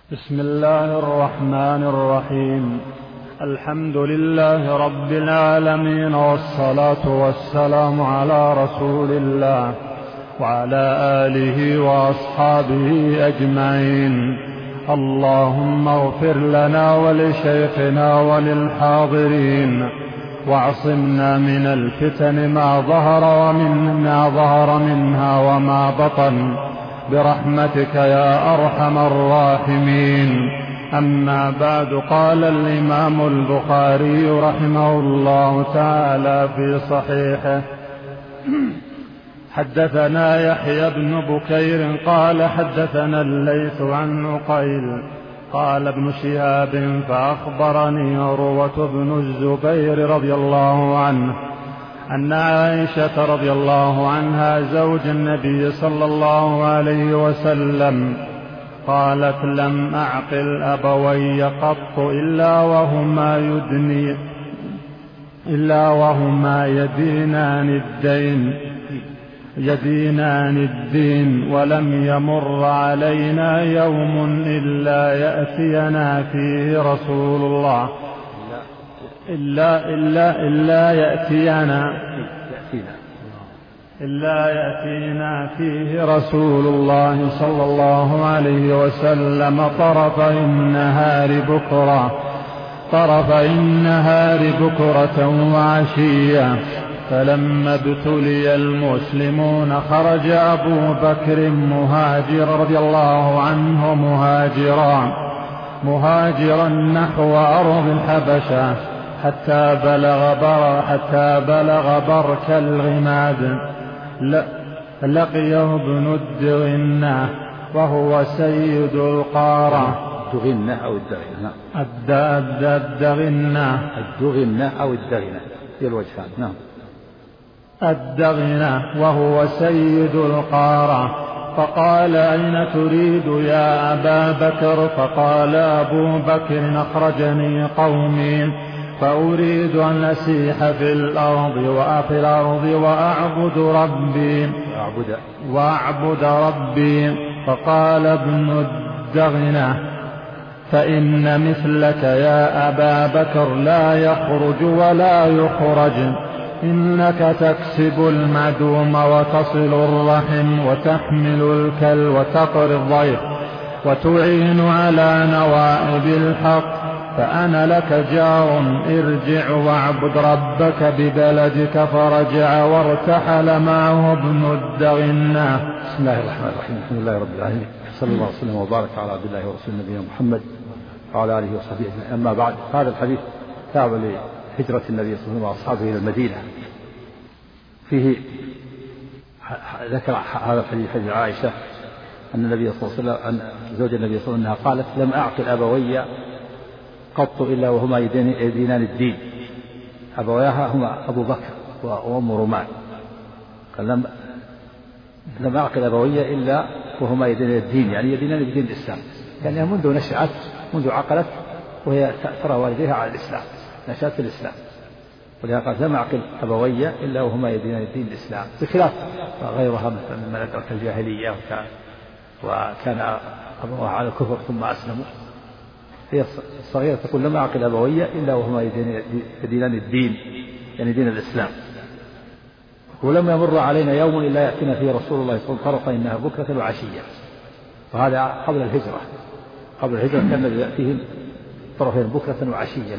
بسم الله الرحمن الرحيم. الحمد لله رب العالمين، والصلاة والسلام على رسول الله وعلى آله وأصحابه أجمعين. اللهم اغفر لنا ولشيخنا وللحاضرين، واعصمنا من الفتن ما ظهر منها وما بطن، برحمتك يا أرحم الراحمين. أما بعد، قال الإمام البخاري رحمه الله تعالى في صحيحه: حدثنا يحيى بن بكير قال حدثنا الليث عن عقيل قال ابن شهاب فأخبرني عروة بن الزبير رضي الله عنه أن عائشة رضي الله عنها زوج النبي صلى الله عليه وسلم قالت: لم أعقل أبوي قط إلا وهما يدينان الدين، ولم يمر علينا يوم إلا يأتينا فيه رسول الله إلا يأتينا فيه رسول الله صلى الله عليه وسلم طرفي النهار بكرة وعشية. فلما ابتلي المسلمون خرج أبو بكر مهاجرا رضي الله عنه مهاجرا نحو أرض الحبشة حتى بلغ برك الغماد. لقيه ابن الدغنة وهو سيد القارة. الدغنة أو الدغنة في الوجهان. نعم. الدغنة وهو سيد القارة. فقال: أين تريد يا أبا بكر؟ فقال أبو بكر: أخرجني قومي فأريد أن أسيح في الأرض وأعبد ربي. فقال ابن الدغنة: فإن مثلك يا أبا بكر لا يخرج ولا يخرج، إنك تكسب المعدوم وتصل الرحم وتحمل الكل وتقري الضيف وتعين على نوائب الحق، فأنا لك جار، ارجع واعبد ربك ببلدك. فرجع وارتحل معه ابن الدغنة. بسم الله الرحمن الرحيم. الحمد لله رب العالمين، صلى الله وسلم وبارك على عبد الله ورسول نبينا محمد وعلى آله وصحبه أجمعين. أما بعد، هذا الحديث تابع لهجرة النبي صلى الله عليه وسلم وأصحابه إلى المدينة. فيه ذكر هذا الحديث حديث عائشة أن النبي صلى الله عليه وسلم أن زوج النبي صلى الله عليه وسلم قالت: لم أعقل أبوي قط إلا وهما يدينان الدين. أبوياها هما أبو بكر وأم رومان. قال: لم أعقل أبوي إلا وهما يدينان الدين، يعني يدينان بدين الإسلام، يعني منذ نشأت، منذ عقلت وهي ترى والديها على الإسلام، نشأت في الإسلام. ولهذا قال: لم أعقل أبوي إلا وهما يدينان الدين الإسلام، بخلاف غيرها من أدرك الجاهلية وكان أبوها على الكفر ثم أسلموا. هي الصغيرة تقول: لم أعقل أبوي إلا وهما يدينان الدين، يعني دين الإسلام. ولم يمر علينا يوم إلا يأتينا فيه رسول الله صلى الله عليه وسلم طرفي النهار بكرة وعشية. وهذا قبل الهجرة كان الذي يأتيهم طرفين بكرة وعشية،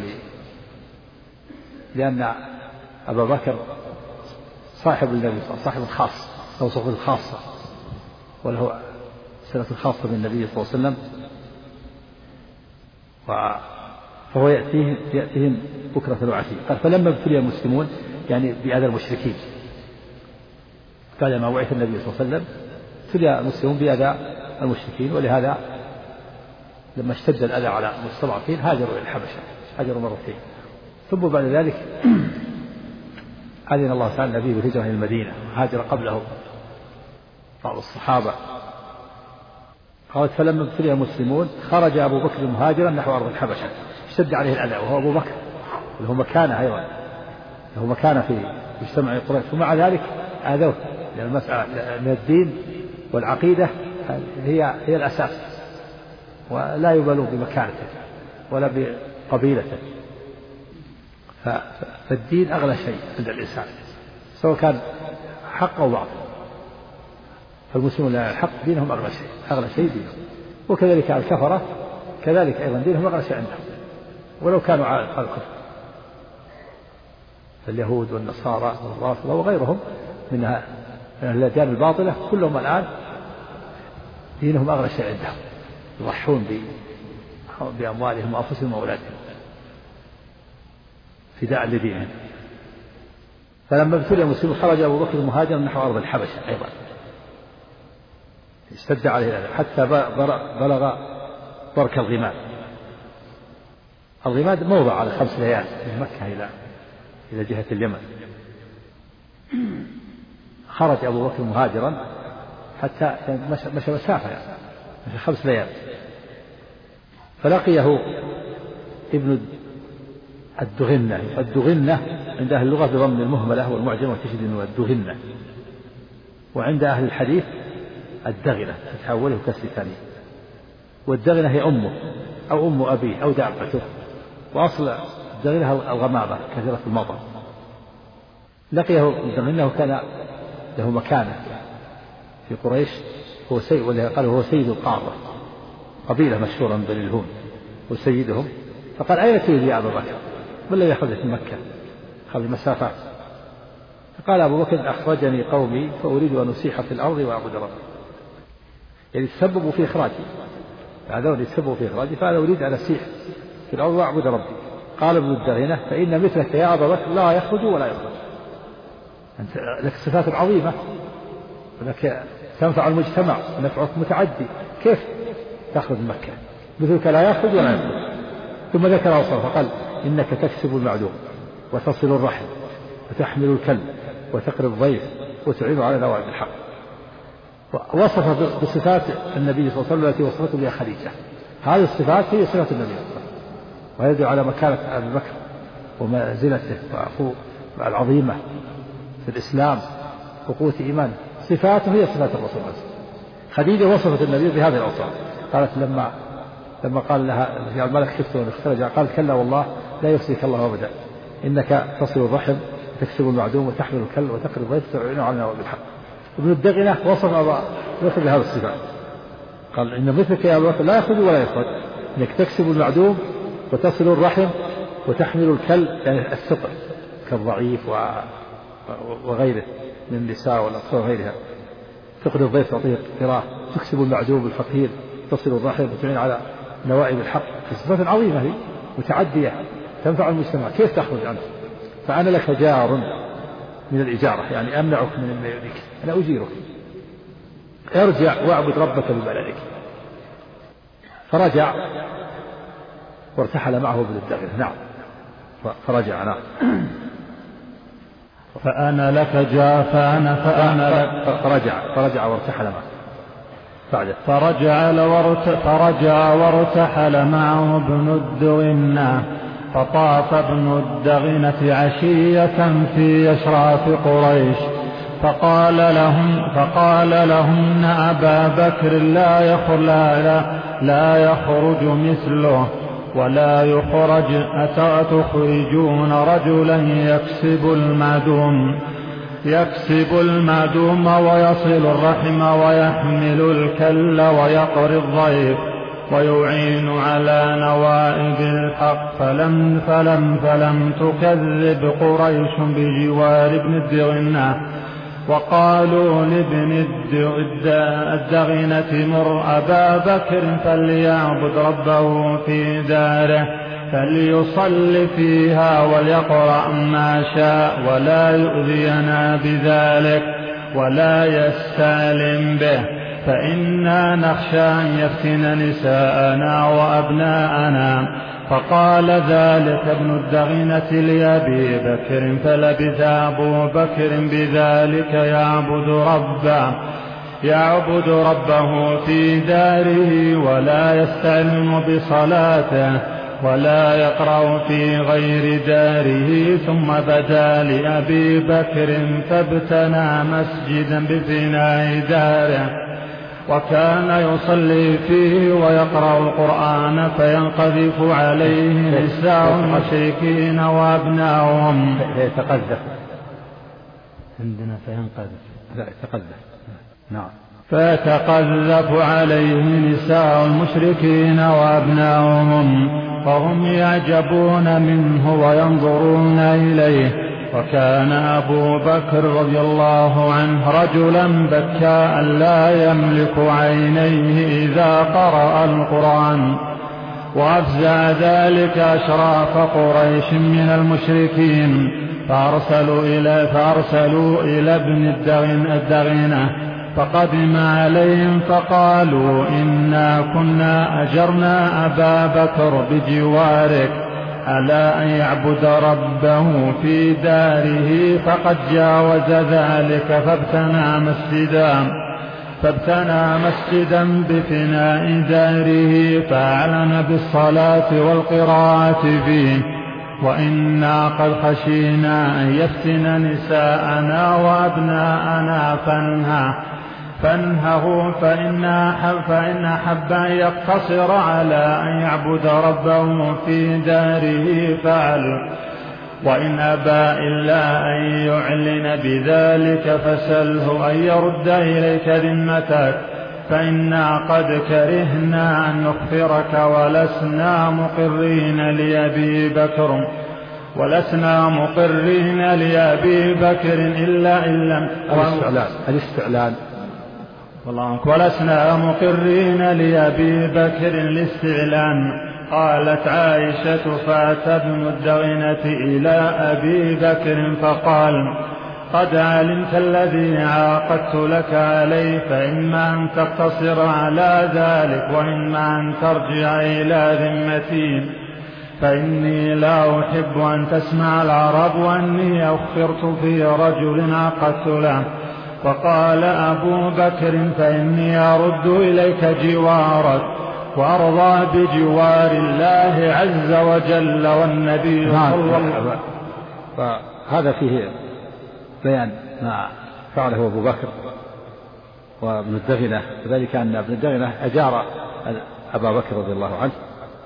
لأن أبا بكر صاحب النبي صاحب الخاص، له صحبة الخاصة وله صلة الخاصة بالنبي صلى الله عليه وسلم. فهو يأتيهم بكرة وعشية. قال: فلما ابتلي المسلمون، يعني بأذى المشركين، قال: ما بعث النبي صلى الله عليه وسلم ابتلي المسلمون بأذى المشركين، ولهذا لما اشتد الأذى على المستضعفين هاجروا إلى الحبشة، هاجروا مرتين. ثم بعد ذلك أذن الله تعالى النبي بالهجرة إلى المدينة، هاجر قبله بعض الصحابة. قالت: فلما ابتلي المسلمون خرج أبو بكر مهاجرا نحو أرض الحبشة، اشتد عليه الأذى، وهو أبو بكر له مكانة أيضا، له مكانة في مجتمع قريش، ومع ذلك آذوه، لأن المسألة من الدين والعقيدة هي الأساس، ولا يبالوا بمكانته ولا بقبيلته. فالدين أغلى شيء عند الإنسان سواء كان حق أو باطل. فالمسلمون لا الحق دينهم أغلى شيء دينهم، وكذلك الكفرة كذلك أيضا دينهم أغلى شيء عندهم ولو كانوا على الكفر. اليهود والنصارى والرافضة وغيرهم من الأديان الباطلة كلهم الآن دينهم أغلى شيء عندهم، يضحون بأموالهم وأنفسهم وأولادهم فداء لدينهم. فلما ابتلي المسلمون خرج أبو بكر مهاجرا نحو أرض الحبشة أيضا، اشتد عليه ذلك حتى بلغ برك الغماد. الغماد موضع على 5 ليال من مكة إلى جهة اليمن. خرج أبو بكر مهاجرا حتى مشى مسافة مشى 5 ليال، فلقيه ابن الدغنة عند أهل اللغة بضم المهملة والمعجمة وتشديد الدغنة، وعند أهل الحديث الدغنة تتحوله كسر ثاني. والدغنة هي أمه أو أم أبيه أو دابته، وأصل الدغنة الغمامة كثيرة المطر. لقيه الدغنة وكان له مكانة في قريش، هو قالوا هو سيد القارة، قبيلة مشهورة من بني الهون وسيدهم. فقال أين تريد يا أبا بكر؟ ما الذي أخرجك من مكة؟ خذ مسافات. فقال أبو بكر أخرجني قومي فأريد أن أسيح في الأرض وأعبد ربي، يعني تسببوا في إخراجي، هذول يتسببوا في إخراجي، فأنا أريد أن أسيح في الأرض وأعبد ربي. قال ابن الدغنة فإن مثلك يا أبا بكر لا يخرج ولا يخرج، أنت لك صفات عظيمة ولك تنفع المجتمع ونفعك متعدي، كيف تخرج من مكة؟ مثلك لا يخرج ولا يخرج. ثم ذكر وصفه فقال إنك تكسب المعدوم وتصل الرحم وتحمل الكلب وتقري الضيف وتعين على نوائب الحق. وصف بصفات النبي صلى الله عليه وسلم التي وصفته بها خديجة. هذه الصفات هي صفات النبي صلى الله عليه وسلم، ويدل على مكانة أبي بكر ومنزلته العظيمة في الإسلام وقوة إيمانه. صفاته هي صفات الرسول صلى الله عليه وسلم. خديجة وصفت النبي بهذه الأوصاف. قالت لما قال لها يا الملك خفت وأن اخترج، قال كلا والله لا يخزيك الله أبدا، إنك تصل الرحم وتكسب المعدوم وتحمل الكل وتقري الضيف وتعين على نوائب الحق. ابن الدغنة وصف أبا بكر بهذه الصفات، قال إن مثلك يا أبا بكر لا يخرج ولا يخرج، إنك تكسب المعدوم وتصل الرحم وتحمل الكل، يعني الثقل كالضعيف وغيره من النساء والأطفال وغيرها، تقري الضيف تعطيه قراءة، تكسب المعدوم الفقير، تصل الرحم وتعين على نوائب الحق. صفات عظيمة هي متعدية تنفع المجتمع، كيف تخرج عنه؟ فأنا لك جار من الإجارة، يعني أمنعك من بلدك، أنا أجيرك، ارجع واعبد ربك ببلدك. فرجع وارتحل معه ابن الدغنة. نعم، فرجع. نعم. فأنا لك جار فأنا لك فرجع وارتحل معه. فرجع وارتحل معه ابن الدغنة. فطاف ابن الدغنة عشية في أشراف قريش فقال لهم إن أبا بكر لا يخرج مثله ولا يخرج. أتخرجون رجلا يكسب المعدوم ويصل الرحم ويحمل الكل ويقري الضيف ويعين على نوائب الحق. فلم تكذب قريش بجوار ابن الدغنة، وقالوا لابن الدغنة مر أبا بكر فليعبد ربه في داره فليصل فيها وليقرأ ما شاء ولا يؤذينا بذلك ولا يستعلم به، فإنا نخشى أن يفتن نساءنا وأبناءنا. فقال ذلك ابن الدغنة لأبي بكر، فلبث أبو بكر بذلك يعبد ربه في داره ولا يستعلم بصلاته ولا يقرأ في غير داره. ثم بدا لأبي بكر فابتنى مسجدا بفناء داره وكان يصلي فيه ويقرأ القرآن فينقذف عليه نساء المشركين وأبناؤهم. فيتقذف عندنا فينقذف، لا يتقذف. نعم. فيتقذف عليه نساء المشركين وأبناؤهم وهم يعجبون منه وينظرون إليه. وكان أبو بكر رضي الله عنه رجلا بكاء لا يملك عينيه إذا قرأ القرآن، وأفزع ذلك أشراف قريش من المشركين فأرسلوا إلى ابن الدغنة فقدم عليهم فقالوا إنا كنا أجرنا أبا بكر بجوارك على أن يعبد ربه في داره، فقد جاوز ذلك فابتنى مسجدا بفناء داره فأعلن بالصلاة والقراءة فيه. وإنا قد خشينا أن يفتن نساءنا وأبناءنا فانهه فإن أحب أن يقتصر على أن يعبد ربه في داره فعل، وإن أبى إلا أن يعلن بذلك فسله أن يرد إليك ذمتك، فإنا قد كرهنا أن نخفرك ولسنا مقرين لأبي بكر إلا الاستعلان ولسنا مقرين لأبي بكر الاستعلان. قالت عائشة فأتى ابن الدغنة إلى أبي بكر فقال قد علمت الذي عاقدت لك عليه، فإما أن تقتصر على ذلك وإما أن ترجع إلى ذمتي، فإني لا أحب أن تسمع العرب وأني أخفرت في رجل عقدت له. فقال أبو بكر فإني أرد إليك جوارك وأرضى بجوار الله عز وجل والنبي صلى الله عليه وسلم. فهذا فيه بيان ما فعله أبو بكر وابن الدغنة، وذلك أن ابن الدغنة أجار أبا بكر رضي الله عنه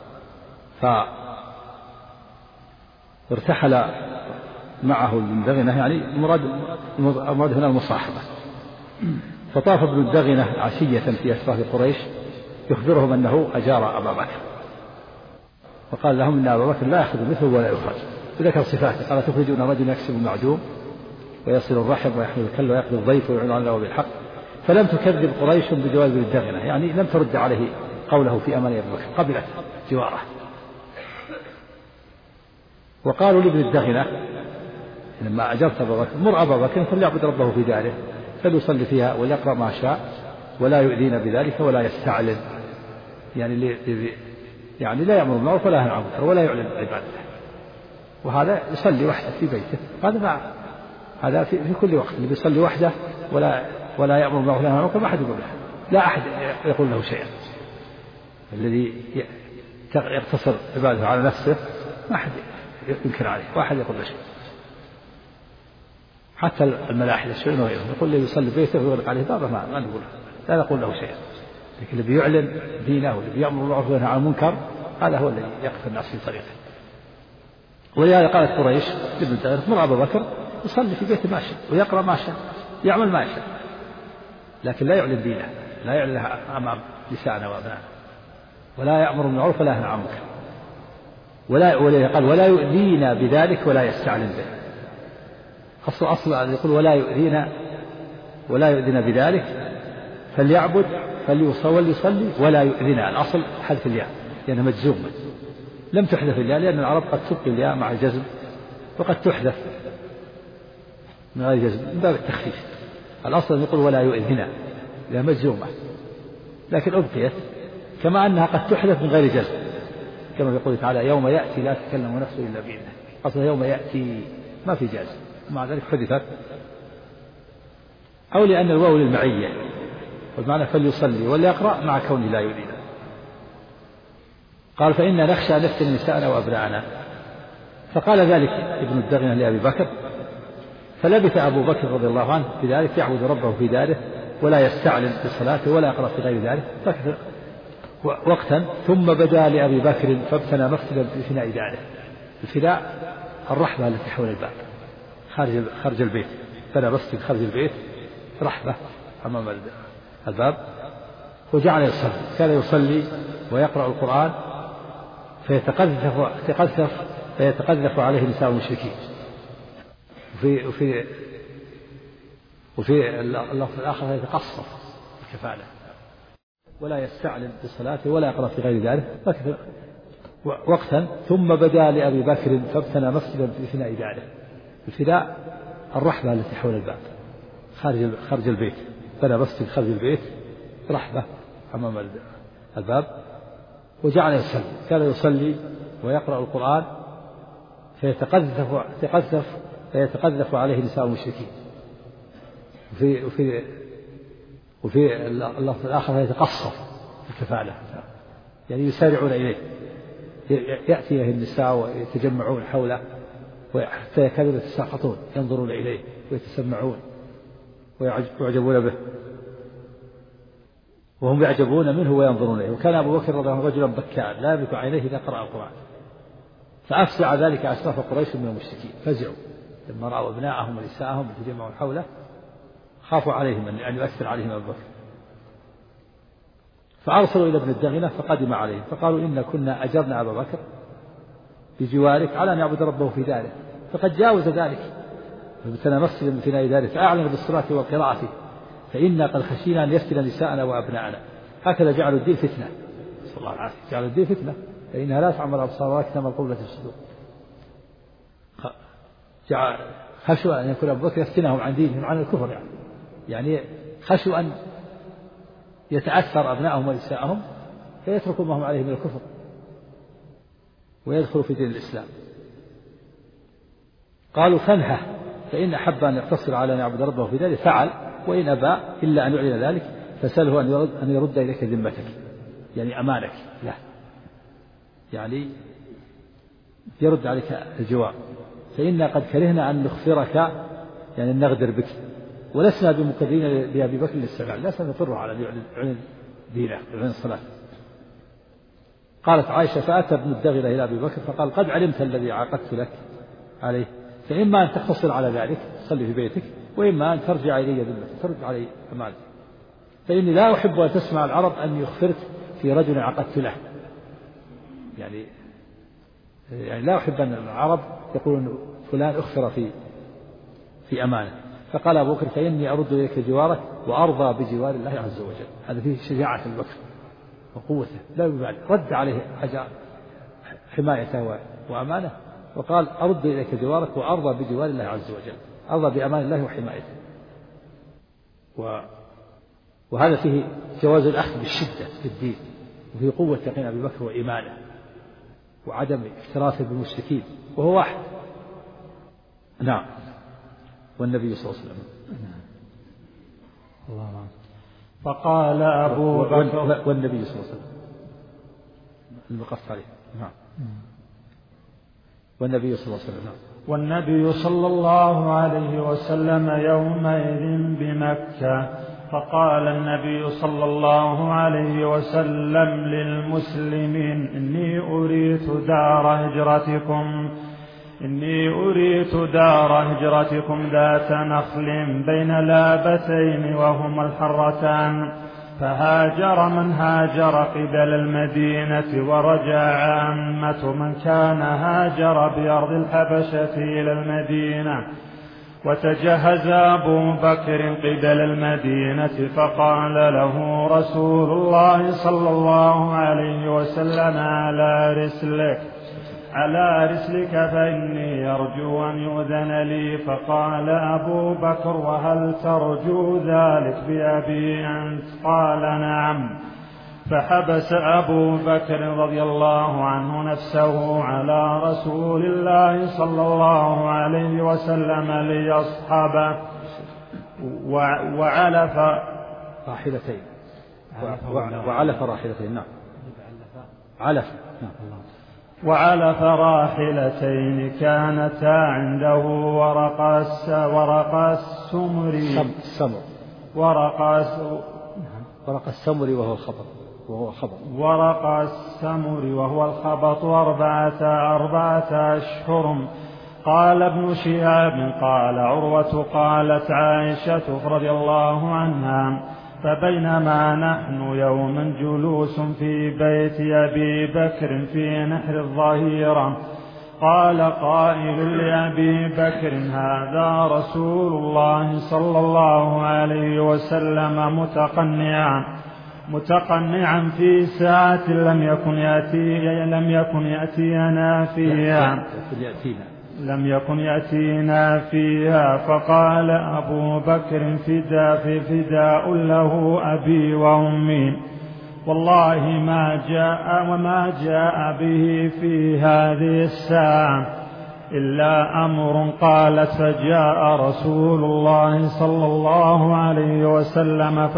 فارتحل معه ابن الدغنة، يعني المراد هنا المصاحبة. فطاف ابن الدغنة عشية في أشراف قريش يخبرهم أنه أجار أبا بكر، فقال لهم إن أبا بكر لا يأخذ مثله ولا يخرج، وذكر صفاته قال تخرجون رجل يكسب المعدوم ويصل الرحم ويحمل الكل ويأخذ الضيف ويعين على الله بالحق. فلم تكذب قريش بجواب ابن الدغنة، يعني لم ترد عليه قوله في أمان أبي بكر، قبلت جواره. وقالوا لابن الدغنة لما أجرت أبا بكر مر أبا بكر فليعبد ربه في داره فليصلي فيها وليقرأ ما شاء ولا يؤذينا بذلك ولا يستعلن، يعني لا يأمر بالمعروف ولا ينهى عن المنكر ولا يعلن عبادته، وهذا يصلي وحده في بيته. هذا في كل وقت اللي بيصلي وحده ولا يأمر بالمعروف ولا ينهى عن المنكر ما أحد يقول له، لا أحد يقول له شيئا. الذي يقتصر عبادته على نفسه ما أحد ينكر عليه واحد يقول له شيء. حتى الملاحدة الشيء وغيره يقول لي يصلي بيته ويغلق عليه بابه ما نقول لا نقول له شيئا، لكن اللي بيعلن دينه واللي بيأمر بالمعروف وينهى عن المنكر هذا هو الذي يقف الناس في طريقه. ولهذا قالت قريش لابن الدغنة مر أبا بكر يصلي في بيته ما شاء ويقرأ ما شاء يعمل ما شاء، لكن لا يعلن دينه، لا يعلنها أمام نسائنا وأبنائنا، ولا يأمر بالمعروف ولا ينهى عن المنكر، ولا يؤذينا بذلك ولا يستعلن به. أصل يقول ولا يؤذينا بذلك فليعبد فليصلي ولا يؤذينا. الأصل حذف الياء لأنها مجزومة، لم تحذف الياء لأن العرب قد تبقي الياء مع الجزم وقد تحذف من غير جزم من باب التخفيف. الأصل أن يقول ولا يؤذينا لأنها مجزومة، لكن أبقيت كما أنها قد تحذف من غير جزم، كما يقول تعالى يوم يأتي لا تكلم نفس إلا بإذنه، أصلا يوم يأتي ما في جازم ومع ذلك حذفت، أو لأن الواو للمعية والمعنى فليصلي وليقرأ مع كونه لا يؤذينا. قال فإنا نخشى أن نفتن نساءنا وأبناءنا، فقال ذلك ابن الدغنة لأبي بكر، فلبث أبو بكر رضي الله عنه بذلك يعبد ربه في داره ولا يستعلن بالصلاة ولا يقرأ في غير ذلك وقتا. ثم بدا لأبي بكر فابتنى مسجدا بفناء داره. الفناء الرحبة التي حول الباب خارج البيت، بنى مسجد خارج البيت رحبة أمام الباب، وجعل يصلي. كان يصلي ويقرأ القرآن فيتقذف عليه نساء المشركين. وفي اللفظ الآخر يتقصف الكفالة ولا يستعلن بالصلاة ولا يقرأ في غير ذلك وقتا. ثم بدا لأبي بكر فابتنى مسجدا بفناء داره. الفناء الرحبة التي حول الباب خارج البيت، بنى مسجد خارج البيت رحبة أمام الباب، وجعل يصلي. كان يصلي ويقرأ القرآن فيتقذف عليه نساء المشركين. وفي اللفظ الآخر يتقصف الكفالة، يعني يسارعون إليه، يأتي إليه النساء ويتجمعون حوله حتى يكادون يتساقطون، ينظرون إليه ويتسمعون ويعجبون به، وهم يعجبون منه وينظرون إليه. وكان أبو بكر رضي الله عنه رجلا بكاء لا يملك عينيه إذا قرأ القرآن، فأفزع ذلك أشراف قريش من المشركين، فزعوا لما رأوا أبناءهم ونساءهم يتجمعون حوله، خافوا عليهم أن يؤثر عليهم أبو بكر، فأرسلوا إلى ابن الدغنة فقدم عليهم فقالوا إن كنا أجرنا أبا بكر بجوارك على أن يعبد ربه في داره، فقد جاوز ذلك فابتنى مسجدا من فناء داره فأعلن بالصلاة والقراءة، فإنا قد خشينا أن يفتن نساءنا وأبناءنا. هكذا جعلوا الدين فتنة، صلى الله عليه وسلم، جعلوا الدين فتنة فإنها لا تعمل الأبصار ولكن القلوب التي في الصدور. خشوا أن يكون أبو بكر يفتنهم عن دينهم عن الكفر، يعني خشوا أن يتأثر أبنائهم ونساءهم فيتركوا ما هم عليه من الكفر ويدخلوا في دين الإسلام. قالوا فانهه، فإن أحب أن يقتصر على أن يعبد ربه في ذلك فعل، وإن أبى إلا أن يعلن ذلك فسأله أن يرد إليك ذمتك، يعني أمانك له، يعني يرد عليك الجواب. فإنا قد كرهنا أن نخفرك، يعني أن نغدر بك، ولسنا بمقرين بأبي بكر للسماع، لسنا نقره على أن يعلن دينه يعلن الصلاة. قالت عائشة فأتى ابن الدغنة إلى أبي بكر فقال قد علمت الذي عاقدت لك عليه، فإما أن تقتصر على ذلك تصلي في بيتك، وإما أن ترجع إلي ذمتك ترد علي أمانتك، فإني لا أحب أن تسمع العرب أن يخفرك في رجل عقدت له، يعني لا أحب أن العرب يقولون فلان أخفر في أمانة. فقال أبو بكر فإني أرد إليك جوارك وأرضى بجوار الله عز وجل. هذا فيه شجاعة أبي بكر وقوته، لا يبالي، رد عليه حمايته وأمانة، وقال أرد إليك جوارك وأرضى بجوار الله عز وجل، أرضى بأمان الله وحمايته. وهذا فيه جواز الأخذ بالشدة في الدين، وفيه قوة يقين أبي بكر وإيمانه وعدم اكتراثه بالمشركين، وهو واحد. نعم. والنبي صلى الله عليه وسلم فقال أبو بكر والنبي صلى الله عليه وسلم المقص عليه. نعم. والنبي صلى الله عليه وسلم. والنبي صلى الله عليه وسلم يومئذ بمكة، فقال النبي صلى الله عليه وسلم للمسلمين إني أريت دار هجرتكم ذات نخل بين لابتين وهما الحرتان، فهاجر من هاجر قبل المدينة ورجع عامة من كان هاجر بأرض الحبشة إلى المدينة. وتجهز أبو بكر قبل المدينة فقال له رسول الله صلى الله عليه وسلم على رسلك فإني أرجو أن يؤذن لي. فقال أبو بكر وهل ترجو ذلك بأبي أنت؟ قال نعم. فحبس أبو بكر رضي الله عنه نفسه على رسول الله صلى الله عليه وسلم ليصحبه وعلف راحلتين وعلف راحلتين. نعم. علف. نعم. وعلف راحلتين كانتا عنده ورق السمر ورق السمر وهو الخبط ورق السمر وهو الخبط 4 أشهر. قال ابن شهاب قال عروة قالت عائشة رضي الله عنها: فبينما نحن يوما جلوس في بيت أبي بكر في نحر الظهيرة قال قائل لأبي بكر: هذا رسول الله صلى الله عليه وسلم متقنعا في ساعة لم يكن يأتينا فيها. فقال أبو بكر: فداء له أبي وأمي، والله وما جاء به في هذه الساعة إلا أمر. قالت: فجاء رسول الله صلى الله عليه وسلم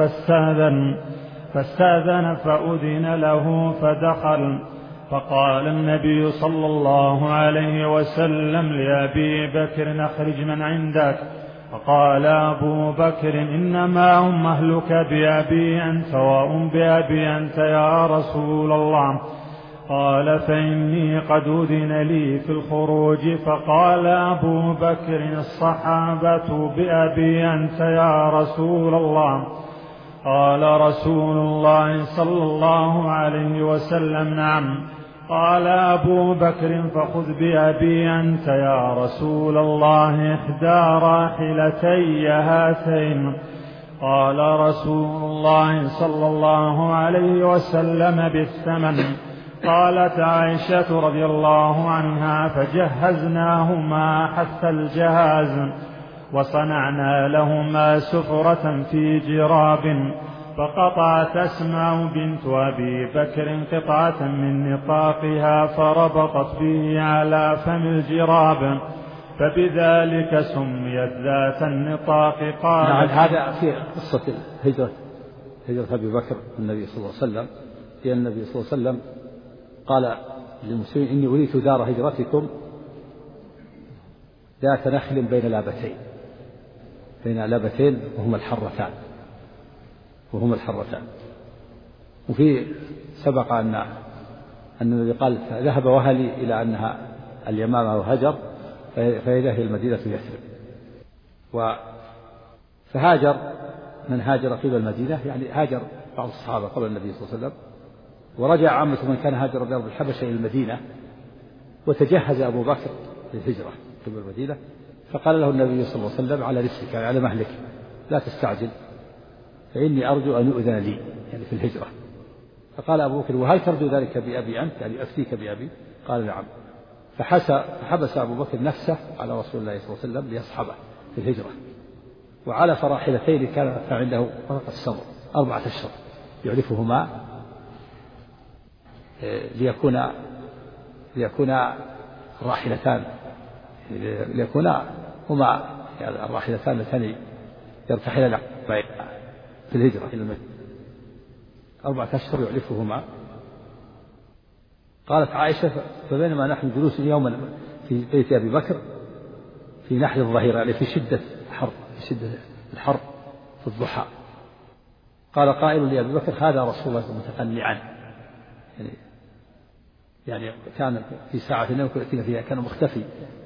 فاستأذن فأذن له فدخل. فقال النبي صلى الله عليه وسلم لأبي بكر: أخرج من عندك. فقال أبو بكر: إنما هم أهلك بأبي أنت وأم بأبي أنت يا رسول الله. قال: فإني قد أذن لي في الخروج. فقال أبو بكر: الصحابة بأبي أنت يا رسول الله. قال رسول الله صلى الله عليه وسلم: نعم. قال أبو بكر: فخذ بأبي أنت يا رسول الله إحدى راحلتي هاتين. قال رسول الله صلى الله عليه وسلم: بالثمن. قالت عائشة رضي الله عنها: فجهزناهما حتى الجهاز وصنعنا لهما سفرة في جراب. فقطعت أسماء بنت أبي بكر قطعة من نطاقها فربطت به على فم الجراب، فبذلك سميت ذات النطاق. قال: هذا في قصة هجرة أبي بكر النبي صلى الله عليه وسلم. لأن النبي صلى الله عليه وسلم قال للمسلمين: إني أريت دار هجرتكم ذات نخل بين لابتين وهما الحرتان. وفي سبق أن النبي قال: ذهب وهلي إلى أنها اليمامة وهجر، فإذا هي المدينة يثرب. فهاجر من هاجر قبل المدينة، يعني هاجر بعض الصحابة قبل النبي صلى الله عليه وسلم، ورجع عامة من كان هاجر بأرض الحبشة إلى المدينة. وتجهز أبو بكر للهجرة قبل المدينة، فقال له النبي صلى الله عليه وسلم: على رسلك، يعني على مهلك، لا تستعجل، فإني أرجو أن يؤذن لي، يعني في الهجرة. فقال أبو بكر: وهل ترجو ذلك بأبي أنت، يعني أفتيك بأبي؟ قال: نعم. فحبس أبو بكر نفسه على رسول الله صلى الله عليه وسلم ليصحبه في الهجرة. وعلف راحلتين كان عنده ورق السمر 4 أشهر يعرفهما ليكون راحلتان، ليكونا هما يعني الراحلتان اللتان يرتحلان في الهجرة إلى المدينة. 4 أشهر يعرفهما. قالت عائشة: فبينما نحن جلوس يوما في بيت أبي بكر في نحر الظهيرة، يعني في شدة الحر في الضحى، قال قائل لأبي بكر: هذا رسول الله متقنعا، يعني كان في ساعة يمكن يأتينا فيها، كان مختفي.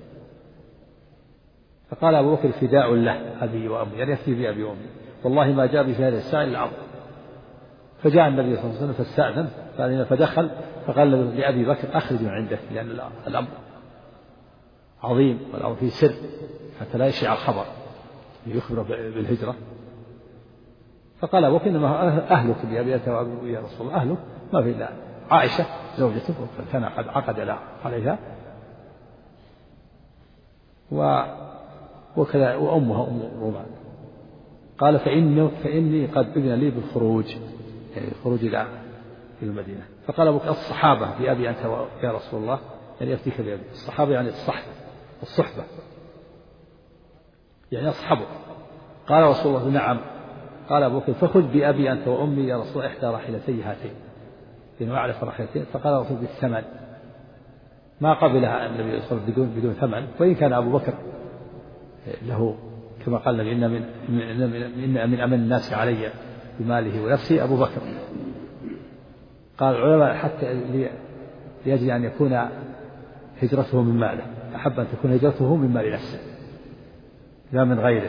فقال أبو بكر: فداء له أبي وأمي، يعني يفتي بأبي وأمي، والله ما جاء بي في هذه الساعة إلا عظم. فجاء النبي صلى الله عليه وسلم فاستأذن فدخل، فقال لأبي بكر: أخرج من عنده، لأن الأمر عظيم والأمر فيه سر حتى لا يشيع الخبر يخبر بالهجرة. فقال أبو بكر: إنما أهلك بأبي أنت وأبي يا رسول الله، أهلك ما في إلا عائشة زوجته، كان قد عقد عليها، وكذا وأمها أم رومان. قال: فإني قد أذن لي بالخروج، يعني الخروج إلى المدينة. فقال أبو بكر: الصحابة بأبي أنت يا رسول الله، يعني يفتيك بأبي. الصحابة يعني الصحبة، يعني أصحابه. قال رسول الله: نعم. قال أبو بكر: فخذ بأبي أنت وأمي يا رسول الله إحدى راحلتي هاتين، لأنه أعرف راحلتين. فقال الرسول: بالثمن. ما قبلها النبي صلى الله عليه وسلم بدون ثمن، وإن كان أبو بكر له كما قال النبي إن من أمن الناس علي بماله ونفسه أبو بكر. قال العلماء حتى ليجب أن يكون هجرته من ماله، أحب أن تكون هجرته من مال نفسه لا من غيره.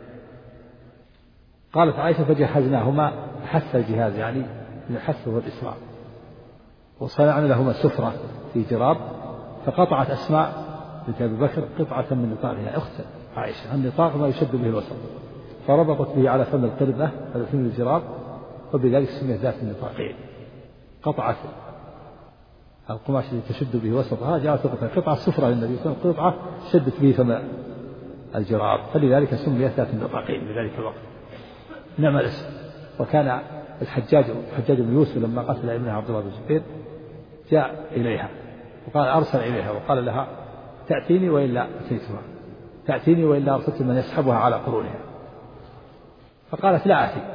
قالت عائشة فجهزناهما، حث الجهاز يعني من الحث والإسراع، وصنعنا لهما سفرة في جراب، فقطعت أسماء بنت أبي بكر قطعة من نطاقها أخت عائشة، النطاق ما يشد به الوسط، فربطت به على فم القردة على فم الجراب، وبذلك سميت ذات النطاقين. قطعت القماش الذي تشد به وسطها، جاءت قطعة سفرة للنبي صلى الله عليه وسلم، قطعة شدت به فم الجراب، فلذلك سميت ذات النطاقين في ذلك الوقت. نعم الاسم. وكان الحجاج بن يوسف لما قتل ابنه عبد الله بن الزبير جاء إليها وقال أرسل إليها وقال لها تأتيني وإلا أتيتها، تأتيني وإلا أرسلت من يسحبها على قرونها. فقالت لا أتي،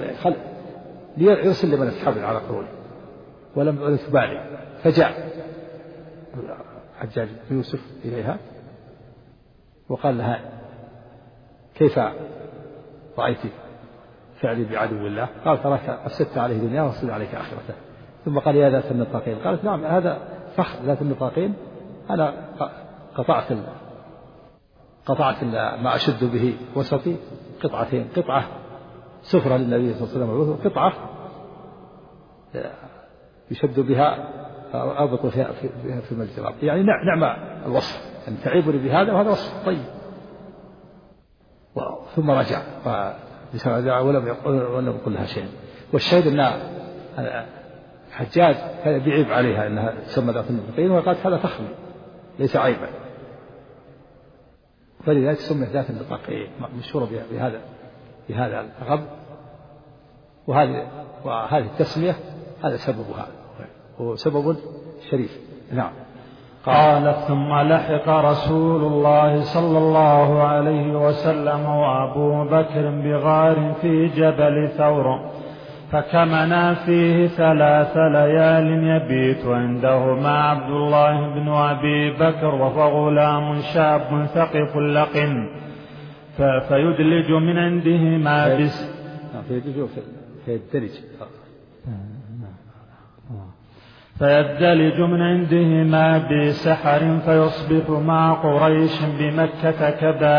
يرسل لمن يسحبني على قروني، ولم تبالي. فجاء الحجاج بن يوسف إليها وقال لها كيف رأيت فعلي بعدو الله؟ قال تراك أفسدت عليه دنياه وأفسد عليك آخرته. ثم قال يا ذات النطاقين، قالت نعم هذا فخر ذات النطاقين، أنا قطعت ما أشد به وسطي قطعتين، قطعة سفرة للنبي صلى الله عليه وسلم، وقطعة يشد بها أربط فيها في الجراب. يعني نعم الوصف، أن تعيبني بهذا وهذا وصف طيب. ثم رجع ولم يقل لها شيء. والشاهد أن الحجاج كان بيعيب عليها أنها تسمى ذات النطاقين، وقالت هذا فخر ليس عيبا، فلذلك سميت ذات النطاقين، مشهورة بهذا اللقب. وهذه التسمية هذا سببها، هو سبب شريف. نعم. قال ثم لحق رسول الله صلى الله عليه وسلم وأبو بكر بغار في جبل ثور، فكمنا فيه 3 ليال يبيت عندهما عبد الله بن أبي بكر وهو غلام شاب ثقف لقن، فيدلج من عندهما فيدلج من عندهما بسحر، فيصبح مع قريش بمكة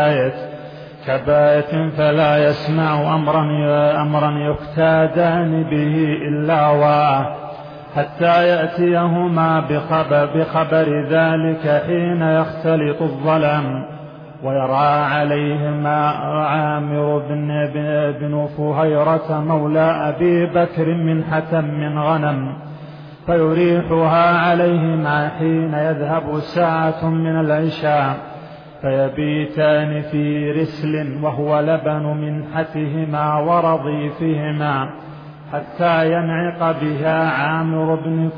كباية فلا يسمع أمرا يقتادان به إلا واه، حتى يأتيهما بخبر ذلك حين يختلط الظلام، ويرعى عليهما عامر بن فهيرة مولى أبي بكر من حتم من غنم، فيريحها عليهما حين يذهب ساعة من العشاء، فيبيتان في رسل وهو لبن منحتهما ورضيفهما، حتى ينعق بها عامر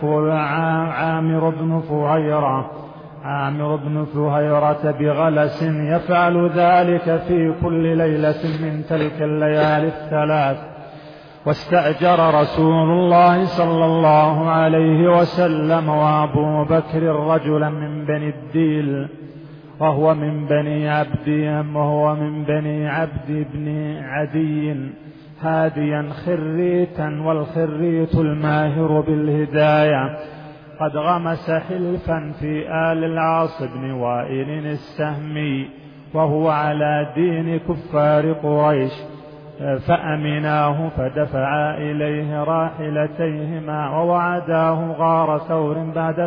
بن فهيرة بغلس، يفعل ذلك في كل ليلة من تلك الليالي 3. واستأجر رسول الله صلى الله عليه وسلم وأبو بكر رجلا من بني الديل، وهو من بني عبد بن عدي هاديا خريتا، والخريت الماهر بالهداية، قد غمس حلفا في آل العاص بن وائل السهمي، وهو على دين كفار قريش، فأمناه فدفعا إليه راحلتيهما، ووعداه غار ثور بعد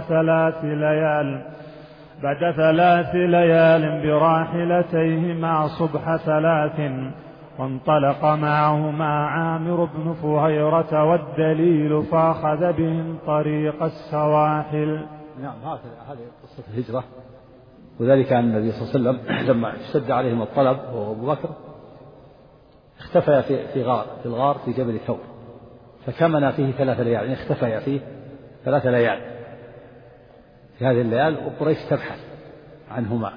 3 ليال براحلتيهما صبح 3، وانطلق معهما عامر بن فهيرة والدليل، فأخذ بهم طريق السواحل. نعم. هذه قصة الهجرة، وذلك أن النبي صلى الله عليه وسلم لما اشتد عليهم الطلب وهو أبو بكر اختفى في الغار في جبل ثور، فكمنا فيه 3 ليال، يعني اختفى فيه 3 ليال. في هذه الليال وقريش تبحث عنهما،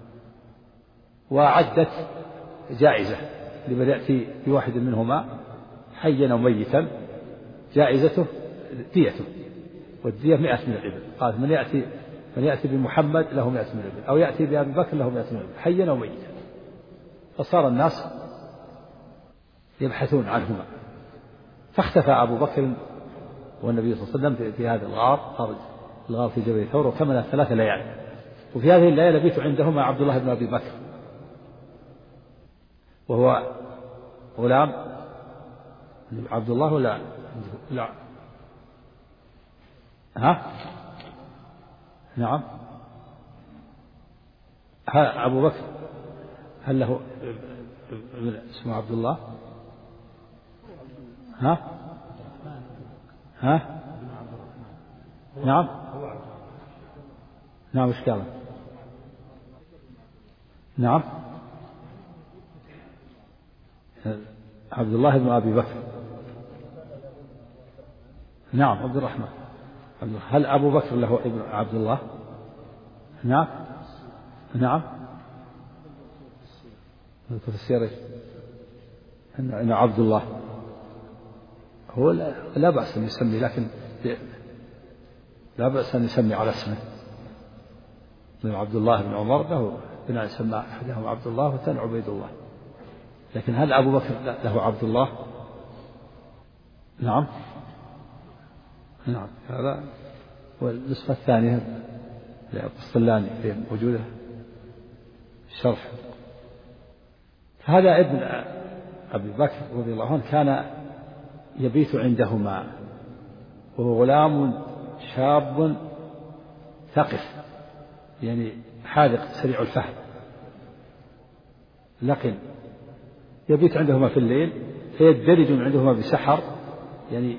وعدت جائزة لمن يأتي بواحد منهما حيا أو ميتا، جائزته ديته، والدية 100 من الإبل. قال من يأتي بمحمد له 100 من الإبل، أو يأتي بأبي بكر له 100 من الإبل حيا أو ميتا. فصار الناس يبحثون عنهما، فاختفى أبو بكر والنبي صلى الله عليه وسلم في هذا الغار، خارج الغار في جبل ثور، وكمل 3 ليال. وفي هذه الليلة بيت عندهما عبد الله بن أبي بكر وهو غلام عبد الله ولا لا؟ ها؟ نعم. أبو بكر هل له اسمه عبد الله؟ ها؟ ها؟ نعم. نعم وش قال؟ نعم عبد الله بن أبي بكر. نعم عبد الرحمن. هل أبو بكر له ابن عبد الله؟ نعم. نعم في السيرة أن عبد الله هو لا بأس أن يسمي، لكن لا بأس أن يسمي على اسمه. من عبد الله بن عمر له بنا يسمى أحدهم عبد الله والثاني عبيد الله، لكن هل أبو بكر له عبد الله؟ نعم. نعم هذا. والنسخة الثانية للقسطلاني في وجوده شرح. هذا ابن أبي بكر رضي الله عنه كان يبيت عندهما، وهو غلام شاب ثقف، يعني حاذق سريع الفهم، لكن يبيت عندهما في الليل، فيدرج عندهما بسحر، يعني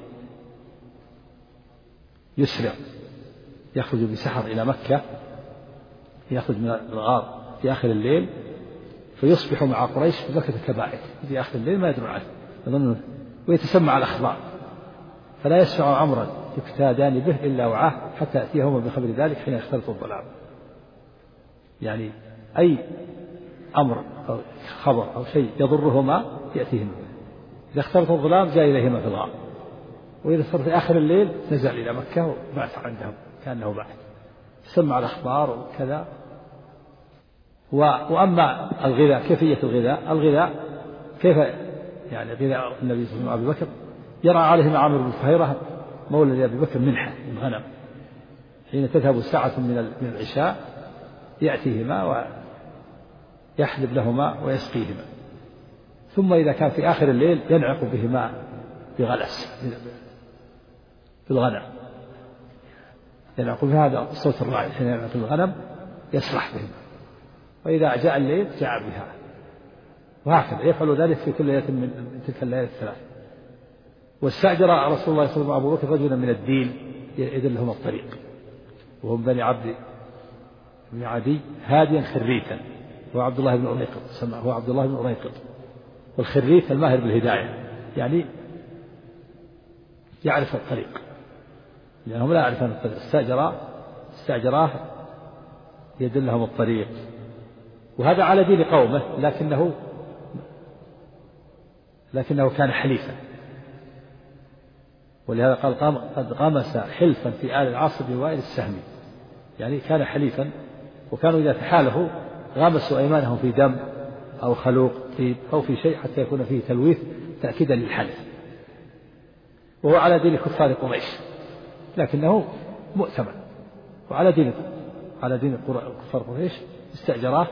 يسرع، يخرج بسحر إلى مكة، يخرج من الغار في آخر الليل، فيصبح مع قريش في مكة كبائر في آخر الليل ما يدرون عنه، يظنون، ويتسمع الأخبار، فلا يسمع أمرا يكتادان به إلا وعاه حتى يأتيهما بخبر ذلك حين يختلط الظلام. يعني أي أمر أو خبر أو شيء يضرهما يأتيهما، إذا اختلط الظلام جاء إليهما في الغار، وإذا صار في آخر الليل نزل إلى مكة وبعث عندهم كأنه بعث، سمع الأخبار وكذا. وأما الغذاء، كيفية الغذاء كيف يعني غذاء النبي صلى الله عليه وسلم أبي بكر، يرى عليه عامر بن فهيرة مولى لأبي بكر منحة من غنم، حين تذهب ساعة من العشاء يأتيهما ويحلب لهما ويسقيهما، ثم إذا كان في آخر الليل ينعق بهما بغلس في الغنم، ينعق بهذا صوت الراعي حين ينعق الغنم يسرح بهما، وإذا جاء الليل جاء بها، وهكذا يفعل ذلك في كل ليلة من تلك الليالي الثلاث. واستأجر رسول الله صلى الله عليه وسلم رجلا من الدين يدلهم الطريق، وهم بني عبد بن عدي هاديا خريتا، هو عبد الله بن أريقط، هو عبد الله بن أريقط. والخريت الماهر بالهداية، يعني يعرف الطريق، لأنهم لا يعرفون الطريق، استأجراه يدلهم الطريق. وهذا على دين قومه، لكنه كان حليفا، ولهذا قال قد غمس حلفا في آل العاص بن وائل السهمي، يعني كان حليفا، وكانوا إذا تحالفوا غمسوا أيمانهم في دم أو خلوق طيب أو في شيء حتى يكون فيه تلويث تأكيدا للحلف. وهو على دين كفار قريش، لكنه مؤتمن، وعلى دين كفار قريش استأجراه،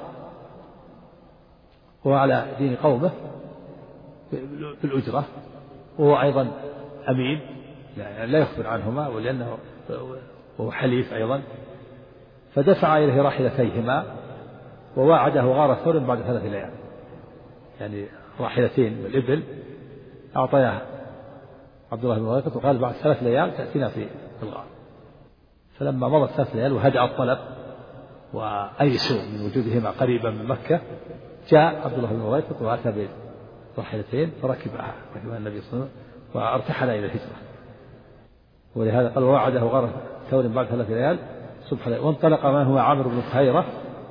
وهو على دين قومه بالأجرة، وهو أيضا أمين، يعني لا يخبر عنهما، ولأنه وهو حليف أيضا. فدفع إليه راحلتيهما وواعده غار ثور بعد 3 ليال، يعني راحلتين من الإبل أعطيها عبد الله بن أريقط، وقال بعد 3 ليال تأتينا في الغار. فلما مضت 3 ليال وهدأ الطلب وأيسوا من وجودهما قريبا من مكة، جاء عبد الله بن أريقط وأتى براحلتين فركبها النبي صلى الله عليه وسلم وارتحل إلى الهجرة. ولهذا قال ووعده غار ثور بعد 3 ليال سبحانه. وانطلق منهما عامر بن فهيرة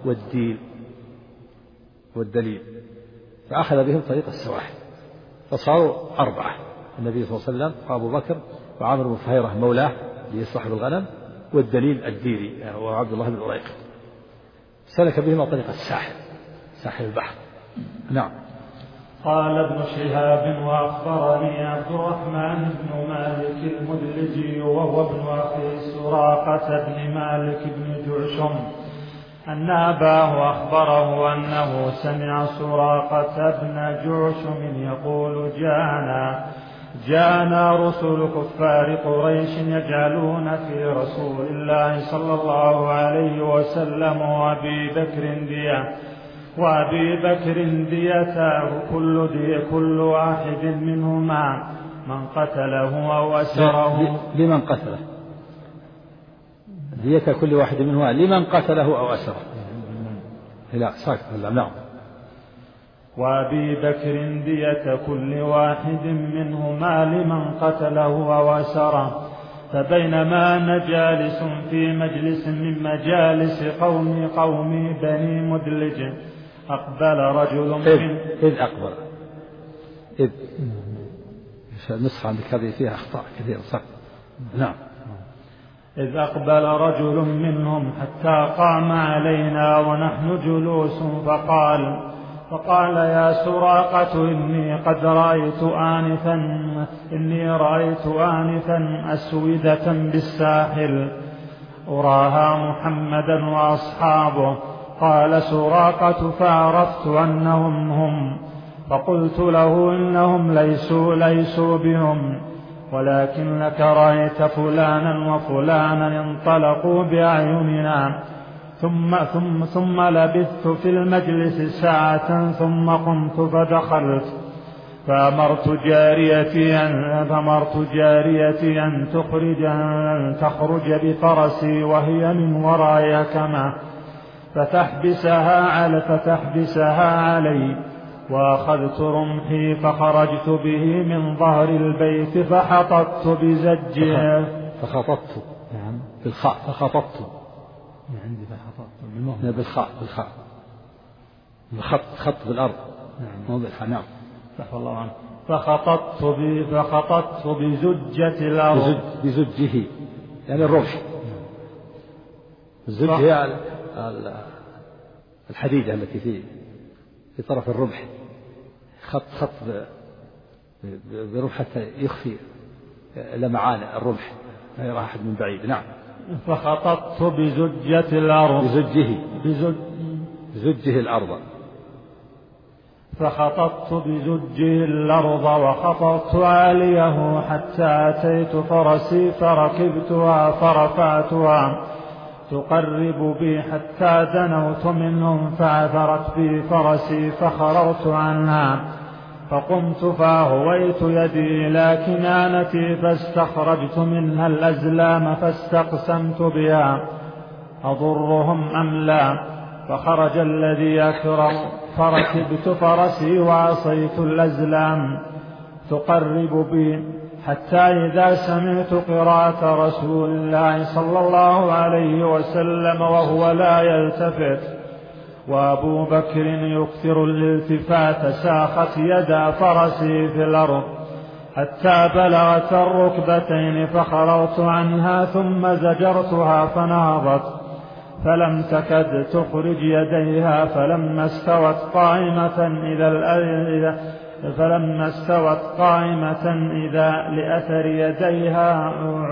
والدليل، فأخذ بهم طريق السواحل، فصاروا 4، النبي صلى الله عليه وسلم وأبو بكر وعامر بن فهيرة مولاه ليصاحب الغنم، والدليل الديري وعبد الله بن أريقط. سلك بهما طريق الساحل، ساحل البحر، نعم. قال ابن شهاب وأخبرني عبد الرحمن بن مالك المدلجي وهو ابن أخي سراقة بن مالك بن جعشم أن أباه أخبره أنه سمع سراقة بن جعشم يقول جاءنا رسل كفار قريش يجعلون في رسول الله صلى الله عليه وسلم وأبي بكر ديته كل واحد منهما من قتله أو أسره. لمن قتله؟ دية كل واحد منهما لمن قتله أو أسره. لا ساكت. نعم. وأبي بكر دية كل واحد منهما لمن قتله أو أسره. فبينما أنا جالس في مجلس من مجالس قوم بني مدلج أقبل رجل إذ النسخة عندك هذه فيها أخطاء كثيرة. صح. نعم. إذ أقبل رجل منهم حتى قام علينا ونحن جلوس فقال يا سراقة إني رأيت آنفا أسودة بالساحل أراها محمدا وأصحابه. قال سراقة فعرفت أنهم هم، فقلت له إنهم ليسوا بهم، ولكنك رأيت فلانا وفلانا انطلقوا بأعيننا. ثم لبثت في المجلس ساعة ثم قمت فدخلت فأمرت جاريتي أن تخرج بفرسي وهي من وراي كما فتحبسها علي، وأخذت رمحي فخرجت به من ظهر البيت فحططت بزجها. فخططت نعم بالخاء. فخططت عندي بالخاء خط بالأرض. نعم. نعم. الله عنه. فخططت بزجة الأرض. بزجه يعني الرمح. الزج هي الحديدة التي في طرف الرمح. خط برمح حتى يخفي لمعان الرمح لا يرى أحد من بعيد. نعم. فخططت بزجة الأرض. بزجه الأرض. فخططت بزجه الأرض وخططت عاليه حتى أتيت فرسي فركبتها فرفعتها تقرب بي حتى دنوت منهم فعثرت بي فرسي فخررت عنها، فقمت فأهويت يدي إلى كنانتي فاستخرجت منها الأزلام فاستقسمت بها أضرهم أم لا، فخرج الذي أكرم فركبت فرسي وعصيت الأزلام تقرب بي حتى إذا سمعت قراءة رسول الله صلى الله عليه وسلم وهو لا يلتفت وأبو بكر يكثر الالتفات ساخت يدا فرسي في الأرض حتى بلغت الركبتين فخررت عنها ثم زجرتها فنهضت فلم تكد تخرج يديها فلما استوت قائمة إذا لأثر يديها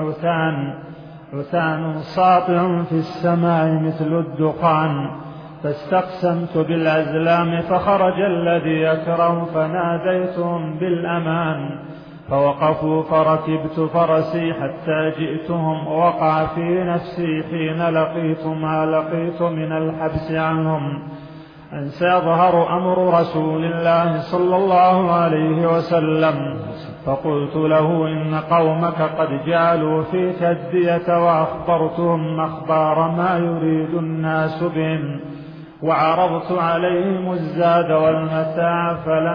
عثان ساطع في السماء مثل الدخان، فاستقسمت بالأزلام فخرج الذي يكره فناديتهم بالأمان فوقفوا فركبت فرسي حتى جئتهم، ووقع في نفسي حين لقيت ما لقيت من الحبس عنهم أن سيظهر أمر رسول الله صلى الله عليه وسلم، فقلت له إن قومك قد جعلوا فيك الدية وأخبرتهم أخبار ما يريد الناس بهم، وعرضت عليهم الزاد والمتاع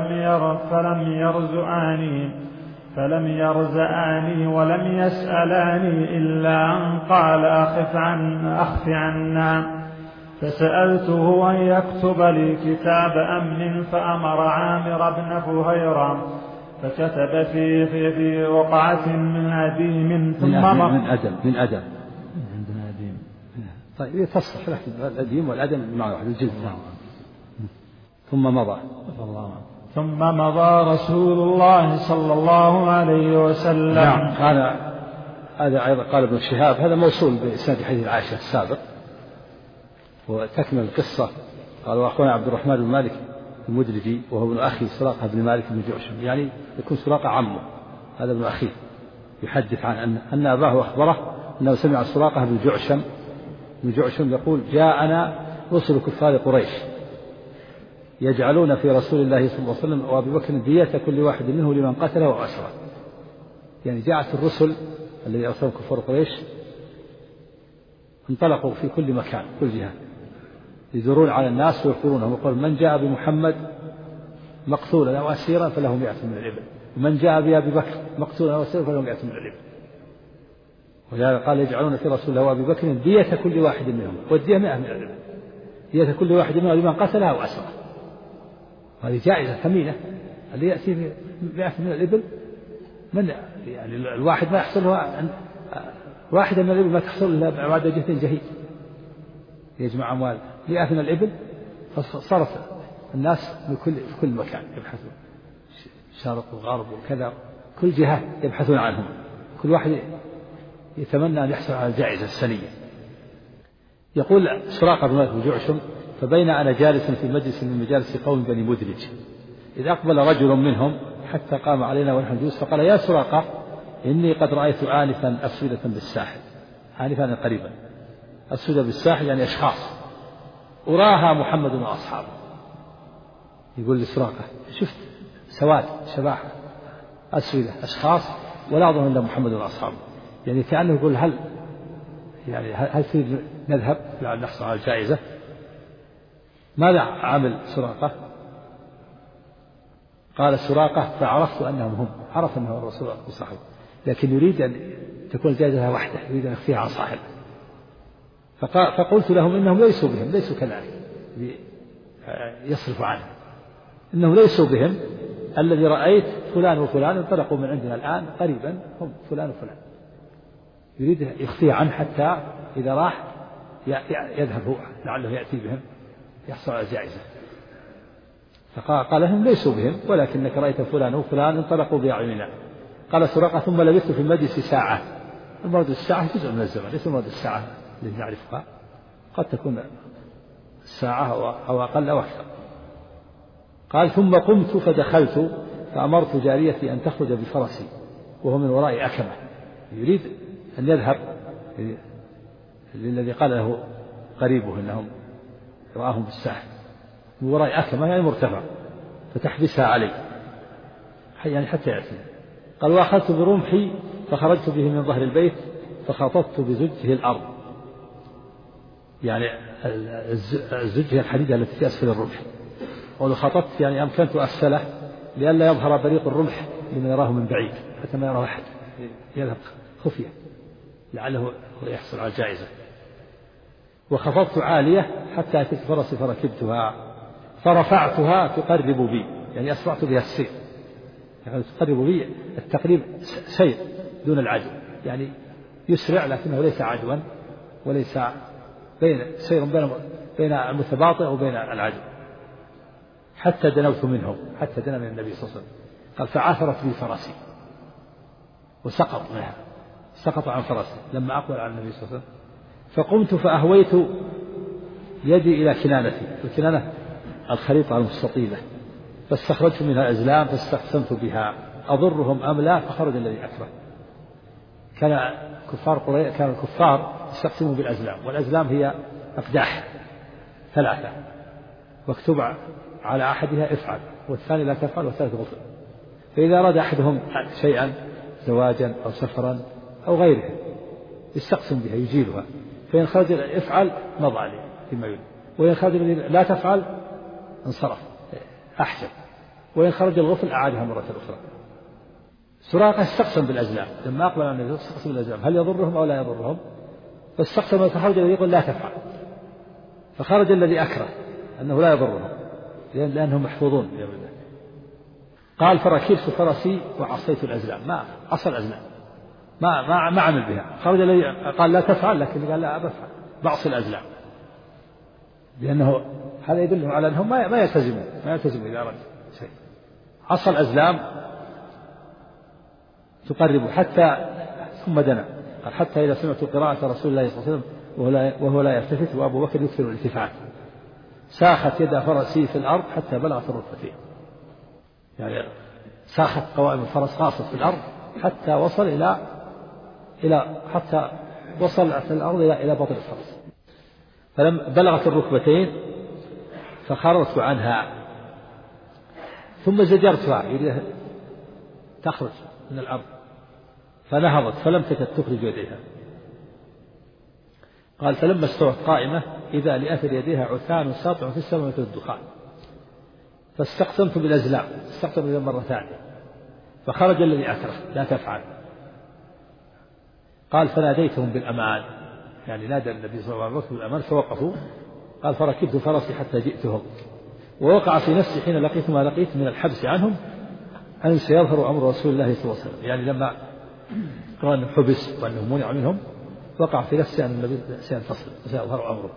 فلم يرزآني ولم يسألاني إلا أن قال أخف عنا، فسألته أن يكتب لي كتاب أمن فأمر عامر بن فهيرة فكتب في وقعة من أديم ثم من أدم عندنا أديم. طيب تصلح لك الأديم والأدم مع واحد الجلد. ثم مضى رسول الله صلى الله عليه وسلم. نعم. هذا أيضا قال ابن شهاب هذا موصول بإسناد حديث عائشة السابق وتكمل القصة. قال وأخونا عبد الرحمن بن مالك المدلجي وهو ابن أخي سراقة بن مالك بن جعشم، يعني يكون سراقة عمه، هذا ابن أخيه، يحدث عن أن أباه أخبره أنه سمع سراقة بن جعشم يقول جاءنا رسل كفار قريش يجعلون في رسول الله صلى الله عليه وسلم وأبي بكر دية كل واحد منه لمن قتله وأسره. يعني جاءت الرسل الذي أرسلهم كفار قريش انطلقوا في كل مكان كل جهة يدورون على الناس ويقولونهم ويقول من جاء بمحمد مقتولا أو أسيرا فله 100 من الإبل، ومن جاء بأبي بكر مقتولا أو أسيرا فله 100 من الإبل. ولهذا قال يجعلون في رسول الله وأبي بكر دية كل واحد منهم، والدية 100 من الإبل، دية كل واحد منهم لمن قتلها أو أسره. هذه جائزة ثمينة، اللي يأتي 100 من الإبل من يعني الواحد ما يحصلها واحدة من الإبل ما تحصل إلا بعد جهة جهيد يجمع أموال 100 من الإبل. فصارت الناس في كل مكان يبحثون شرق وغرب وكذا كل جهة يبحثون عنهم، كل واحد يتمنى أن يحصل على الجائزة السنية. يقول سراقة بن مالك بن جعشم فبين أنا جالس في مجلس من مجالس قوم بني مدلج إذ أقبل رجل منهم حتى قام علينا ونحن جلوس فقال يا سراقة إني قد رأيت آنفا أسودة بالساحل، آنفا قريبا، أسودة بالساحل يعني أشخاص أراها محمد وأصحابه. يقول لسراقة شفت سواد شباح أسودة أشخاص ولا أظن إلا محمد وأصحابه، يعني كأنه يقول هل تريد نذهب نحصل على الجائزة؟ ماذا عمل سراقة؟ قال سراقة فعرفت أنهم هم، عرف أنه الرسول وصحبه، لكن يريد أن تكون الجائزة وحده، يريد أن يخفيها عن صاحبه. فقلت لهم إنهم ليسوا بهم، ليسوا كذلك يصرف عنه، إنهم ليسوا بهم، الذي رأيت فلان وفلان انطلقوا من عندنا الآن قريبا هم فلان وفلان، يريد يخفيها عنه حتى إذا راح يذهب هو لعله يأتي بهم يحصل على الجائزة. فقال لهم ليسوا بهم ولكنك رأيت فلان وفلان انطلقوا بأعيننا. قال سراقة ثم لبثت في المجلس ساعة. المرض الساعة جزء من الزمن، ليس مرض الساعة التي نعرفها، قد تكون ساعة أو أقل أو أكثر. قال ثم قمت فدخلت فأمرت جاريتي أن تخرج بفرسي وهو من وراء أكمة، يريد أن يذهب للذي قال له قريبه إنهم رآهم بالساحل، من وراء أكمة يعني مرتفع، فتحبسها علي يعني حتى يأتي. قال وأخذت برمحي فخرجت به من ظهر البيت فخططت بزجه الأرض، يعني الزج هي الحديدة التي في أسفل الرمح، ولو خططت يعني أمكنت أسفله لئلا يظهر بريق الرمح لمن يراه من بعيد حتى ما يراه أحد، يذهب خفية لعله يحصل على الجائزة. وخفضت عالية حتى أتيت فرسي فركبتها فرفعتها تقرب بي، يعني أسرعت بها السير، يعني تقرب بي التقريب سير دون العدو، يعني يسرع لكنه ليس عدوا وليس سير بين المتباطئ وبين العدو، حتى دنوت منهم، حتى دنا من النبي صلى الله عليه وسلم. قال فعثرت بي فرسي وسقط منها، سقط عن فرسي لما أقبل على النبي صلى الله عليه وسلم. فقمت فأهويت يدي إلى كنانتي، الكنانة الخريطة المستطيلة، فاستخرجت منها أزلام فاستقسمت بها أضرهم أم لا، فخرج الذي أكره. كان الكفار يستقسموا بالأزلام، والأزلام هي أقداح 3 مكتوب على أحدها افعل والثاني لا تفعل والثالث غفر، فإذا أراد أحدهم شيئا زواجا أو سفرا أو غيره يستقسم بها يجيلها، فإن خرج افعل مضى عليه فيما يريد، وإن خرج لا تفعل انصرف أحجب، وإن خرج الغفل أعادها مرة أخرى. سراقة استقسم بالأزلام لما أقبل على النبي استقسم بالأزلام هل يضرهم أو لا يضرهم، فاستقسم فخرج الذي يقول لا تفعل، فخرج الذي أكره أنه لا يضرهم لأنهم محفوظون. قال فركبت فرسي وعصيت الأزلام، ما عصى الأزلام، ما عمل بها. خرج الذي قال لا تفعل لكن قال لا أفعل، بعصي الأزلام، لأنه هذا يدلهم على أنهم ما يلتزمون إذا أراد شيء. عصا الأزلام تقرب حتى ثم دنا، قال حتى إذا سمعت قراءة رسول الله صلى الله عليه وسلم وهو لا يلتفت وأبو بكر يكثر الالتفات ساخت يد فرسي في الأرض حتى بلغت الركبتين، يعني ساخت قوائم الفرس خاصة في الأرض حتى وصل حتى وصل في الأرض إلى بطن الفرس، فلما بلغت الركبتين فخرجت عنها ثم زجرتها يريدها تخرج من الأرض فنهضت فلم تكد تخرج يديها. قال فلما استوت قائمة إذا لأثر يديها عثان ساطع في السماء مثل الدخان، فاستقسمت بالأزلام، استقسم إلى مرة ثانية فخرج الذي أثره لا تفعل. قال فناديتهم بالأمان، يعني نادى النبي صلى الله عليه وسلم بالأمان فوقفوا. قال فركبت فرسي حتى جئتهم، ووقع في نفسي حين لقيت ما لقيت من الحبس عنهم أن سيظهر أمر رسول الله صلى الله عليه وسلم، يعني لما قال أنه حبس وأنه منع منهم وقع في نفسي أن النبي سينتصر وسيظهر أمره.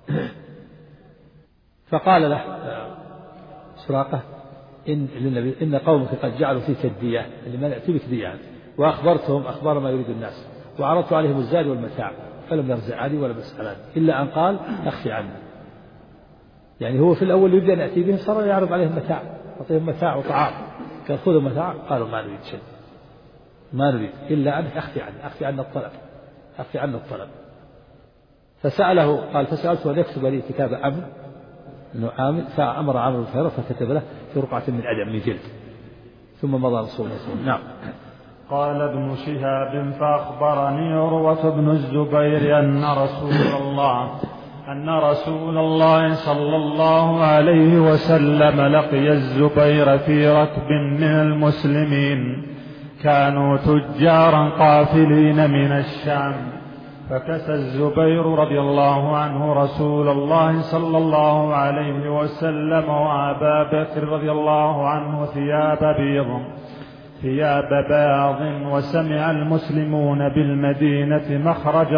فقال له سراقة إن قومك قد جعلوا فيك الدية، لمن يأتي بك دية، وأخبرتهم أخبار ما يريد الناس وعرضت عليهم الزاد والمتاع فلم يرجع علي ولا مسألة إلا أن قال أخفي عني، يعني هو في الأول يريد أن يأتي بهم صار يعرض عليهم متاع، يعطيهم متاع وطعام، قال خذوا متاع، قالوا ما نريد شيء، ما نريد إلا أن أخفي عنا الطلب. فسأله قال فسألته أن يكتب لي كتاب أمن أنه آمن، فأمر عامر الفهرة فكتب له في رقعة من أدم من جلد، ثم مضى رسول الله صلى الله عليه وسلم. نعم. قال ابن شهاب فأخبرني عروة بن الزبير أن رسول الله صلى الله عليه وسلم لقي الزبير في ركب من المسلمين كانوا تجارا قافلين من الشام، فكسى الزبير رضي الله عنه رسول الله صلى الله عليه وسلم وأبا بكر رضي الله عنه ثياب بياض، وسمع المسلمون بالمدينة مخرج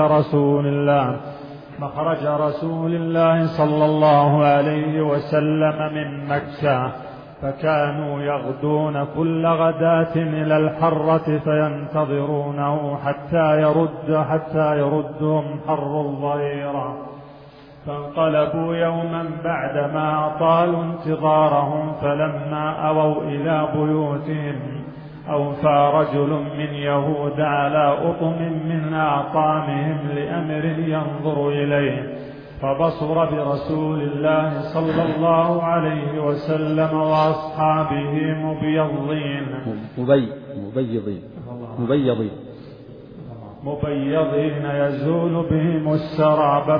رسول الله صلى الله عليه وسلم من مكة، فكانوا يغدون كل غداة إلى الحرة فينتظرونه حتى يردهم حر الظهيرة، فانقلبوا يوما بعدما أطالوا انتظارهم، فلما أووا إلى بيوتهم أوفى رجل من يهود على أطم من أعطامهم لأمر ينظر إليه، فبصر برسول الله صلى الله عليه وسلم وأصحابه مبيضين يزول بهم السراب،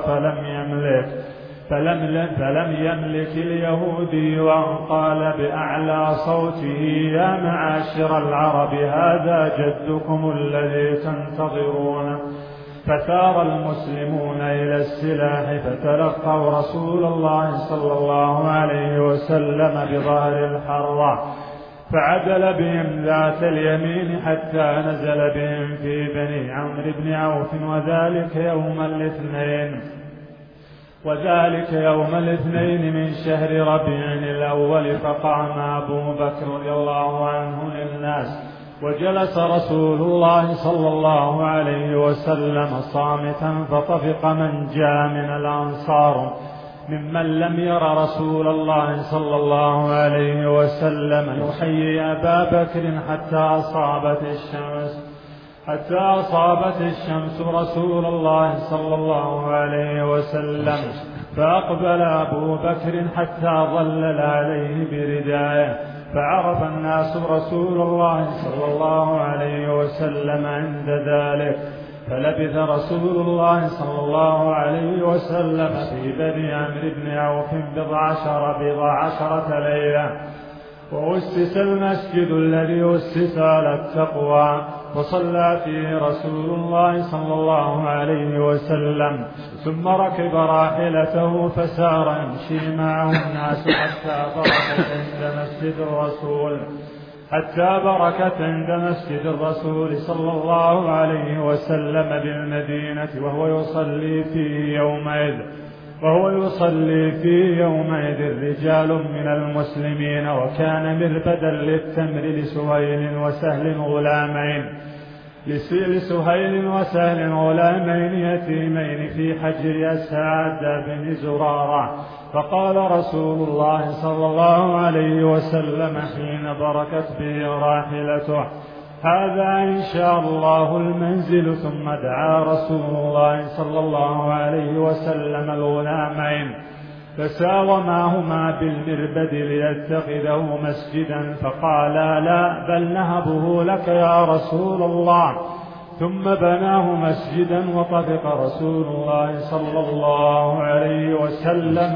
فلم يملك اليهودي وأن قال بأعلى صوته يا معاشر العرب هذا جدكم الذي تنتظرونه، فثار المسلمون إلى السلاح فتلقوا رسول الله صلى الله عليه وسلم بظهر الحرة، فعدل بهم ذات اليمين حتى نزل بهم في بني عمرو بن عوف، وذلك يوم الاثنين من شهر ربيع الأول، فقام أبو بكر رضي الله عنه للناس، وجلس رسول الله صلى الله عليه وسلم صامتا، فطفق من جاء من الأنصار ممن لم ير رسول الله صلى الله عليه وسلم يحيي أبا بكر حتى أصابت الشمس رسول الله صلى الله عليه وسلم، فأقبل أبو بكر حتى ظلل عليه برداءه، فعرف الناس رسول الله صلى الله عليه وسلم عند ذلك، فلبث رسول الله صلى الله عليه وسلم في بني عمرو بن عوف بضع عشرة ليلة، وأسس المسجد الذي أسس على التقوى، وصلى فيه رسول الله صلى الله عليه وسلم، ثم ركب راحلته فسار يمشي معه الناس حتى بركت عند مسجد الرسول صلى الله عليه وسلم بالمدينة، وهو يصلي فيه يومئذ، وهو يصلي في يومئذ رجال من المسلمين، وكان مربدا للتمر لسهيل وسهل غلامين يتيمين في حجر أسعد بن زرارة. فقال رسول الله صلى الله عليه وسلم حين بركت به راحلته: هذا إن شاء الله المنزل. ثم دعا رسول الله صلى الله عليه وسلم الغلامين فساوماهما بالمربد ليتخذه مسجدا، فقالا: لا، بل نهبه لك يا رسول الله. ثم بناه مسجدا، وطفق رسول الله صلى الله عليه وسلم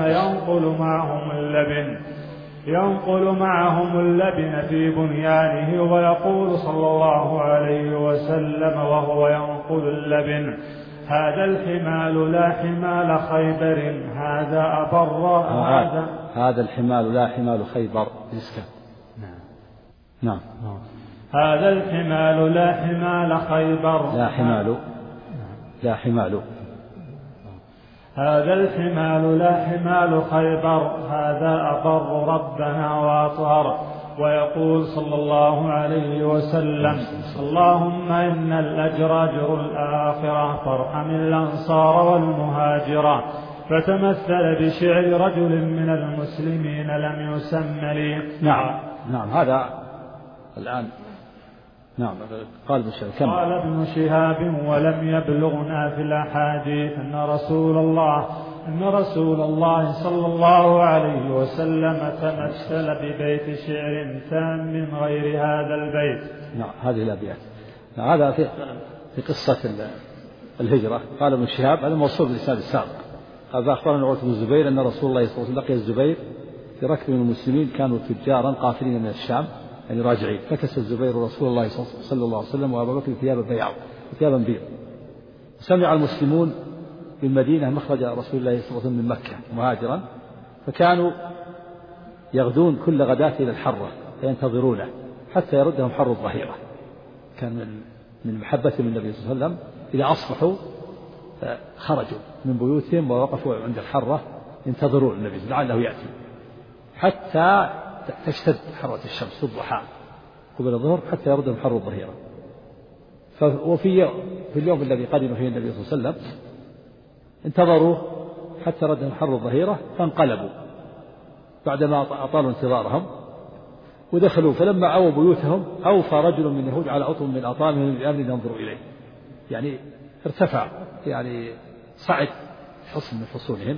ينقل معهم اللبن في بنيانه، ويقول صلى الله عليه وسلم وهو ينقل اللبن: هذا الحمال لا حمال خيبر، هذا الحمال لا حمال خيبر. نعم. هذا الحمال لا حمال خيبر. هذا الحمال لا حمال خيبر، هذا أبر ربنا وأطهر. ويقول صلى الله عليه وسلم: اللهم إن الأجر أجر الآخرة، فارحم الأنصار والمهاجرة. فتمثل بشعر رجل من المسلمين لم يسم لي. نعم هذا الآن. نعم. قال ابن شهاب: ولم يبلغنا في الأحاديث أن رسول الله صلى الله عليه وسلم تمثل ببيت شعر تام من غير هذا البيت. نعم هذه الأبيات. هذا في قصة الهجرة. قال ابن شهاب: هذا موصول بالإسناد السابق. قال: أخبرنا عروة بن الزبير أن رسول الله صلى الله عليه وسلم لقي الزبير في ركب من المسلمين كانوا تجارا قافلين من الشام يعني راجعين، فكس الزبير رسول الله صلى الله عليه وسلم وأبا بكر ثيابا بيض. سمع المسلمون بالمدينة مخرج رسول الله صلى الله عليه وسلم من مكة مهاجرا، فكانوا يغدون كل غداة إلى الحرة فينتظرونه حتى يردهم حر الظهيرة. كان من محبتهم النبي صلى الله عليه وسلم إذا أصبحوا خرجوا من بيوتهم ووقفوا عند الحرة ينتظرون النبي لعله يأتي حتى تشتد حرة الشمس في الضحى قبل الظهر حتى يردهم حر الظهيرة. وفي اليوم الذي قدم فيه النبي صلى الله عليه وسلم انتظروا حتى ردهم حر الظهيرة فانقلبوا بعدما أطالوا انتظارهم ودخلوا. فلما عووا بيوتهم أوفى رجل من اليهود على أطم من أطامهم بأمر ينظروا إليه، يعني ارتفع، يعني صعد حصن من حصونهم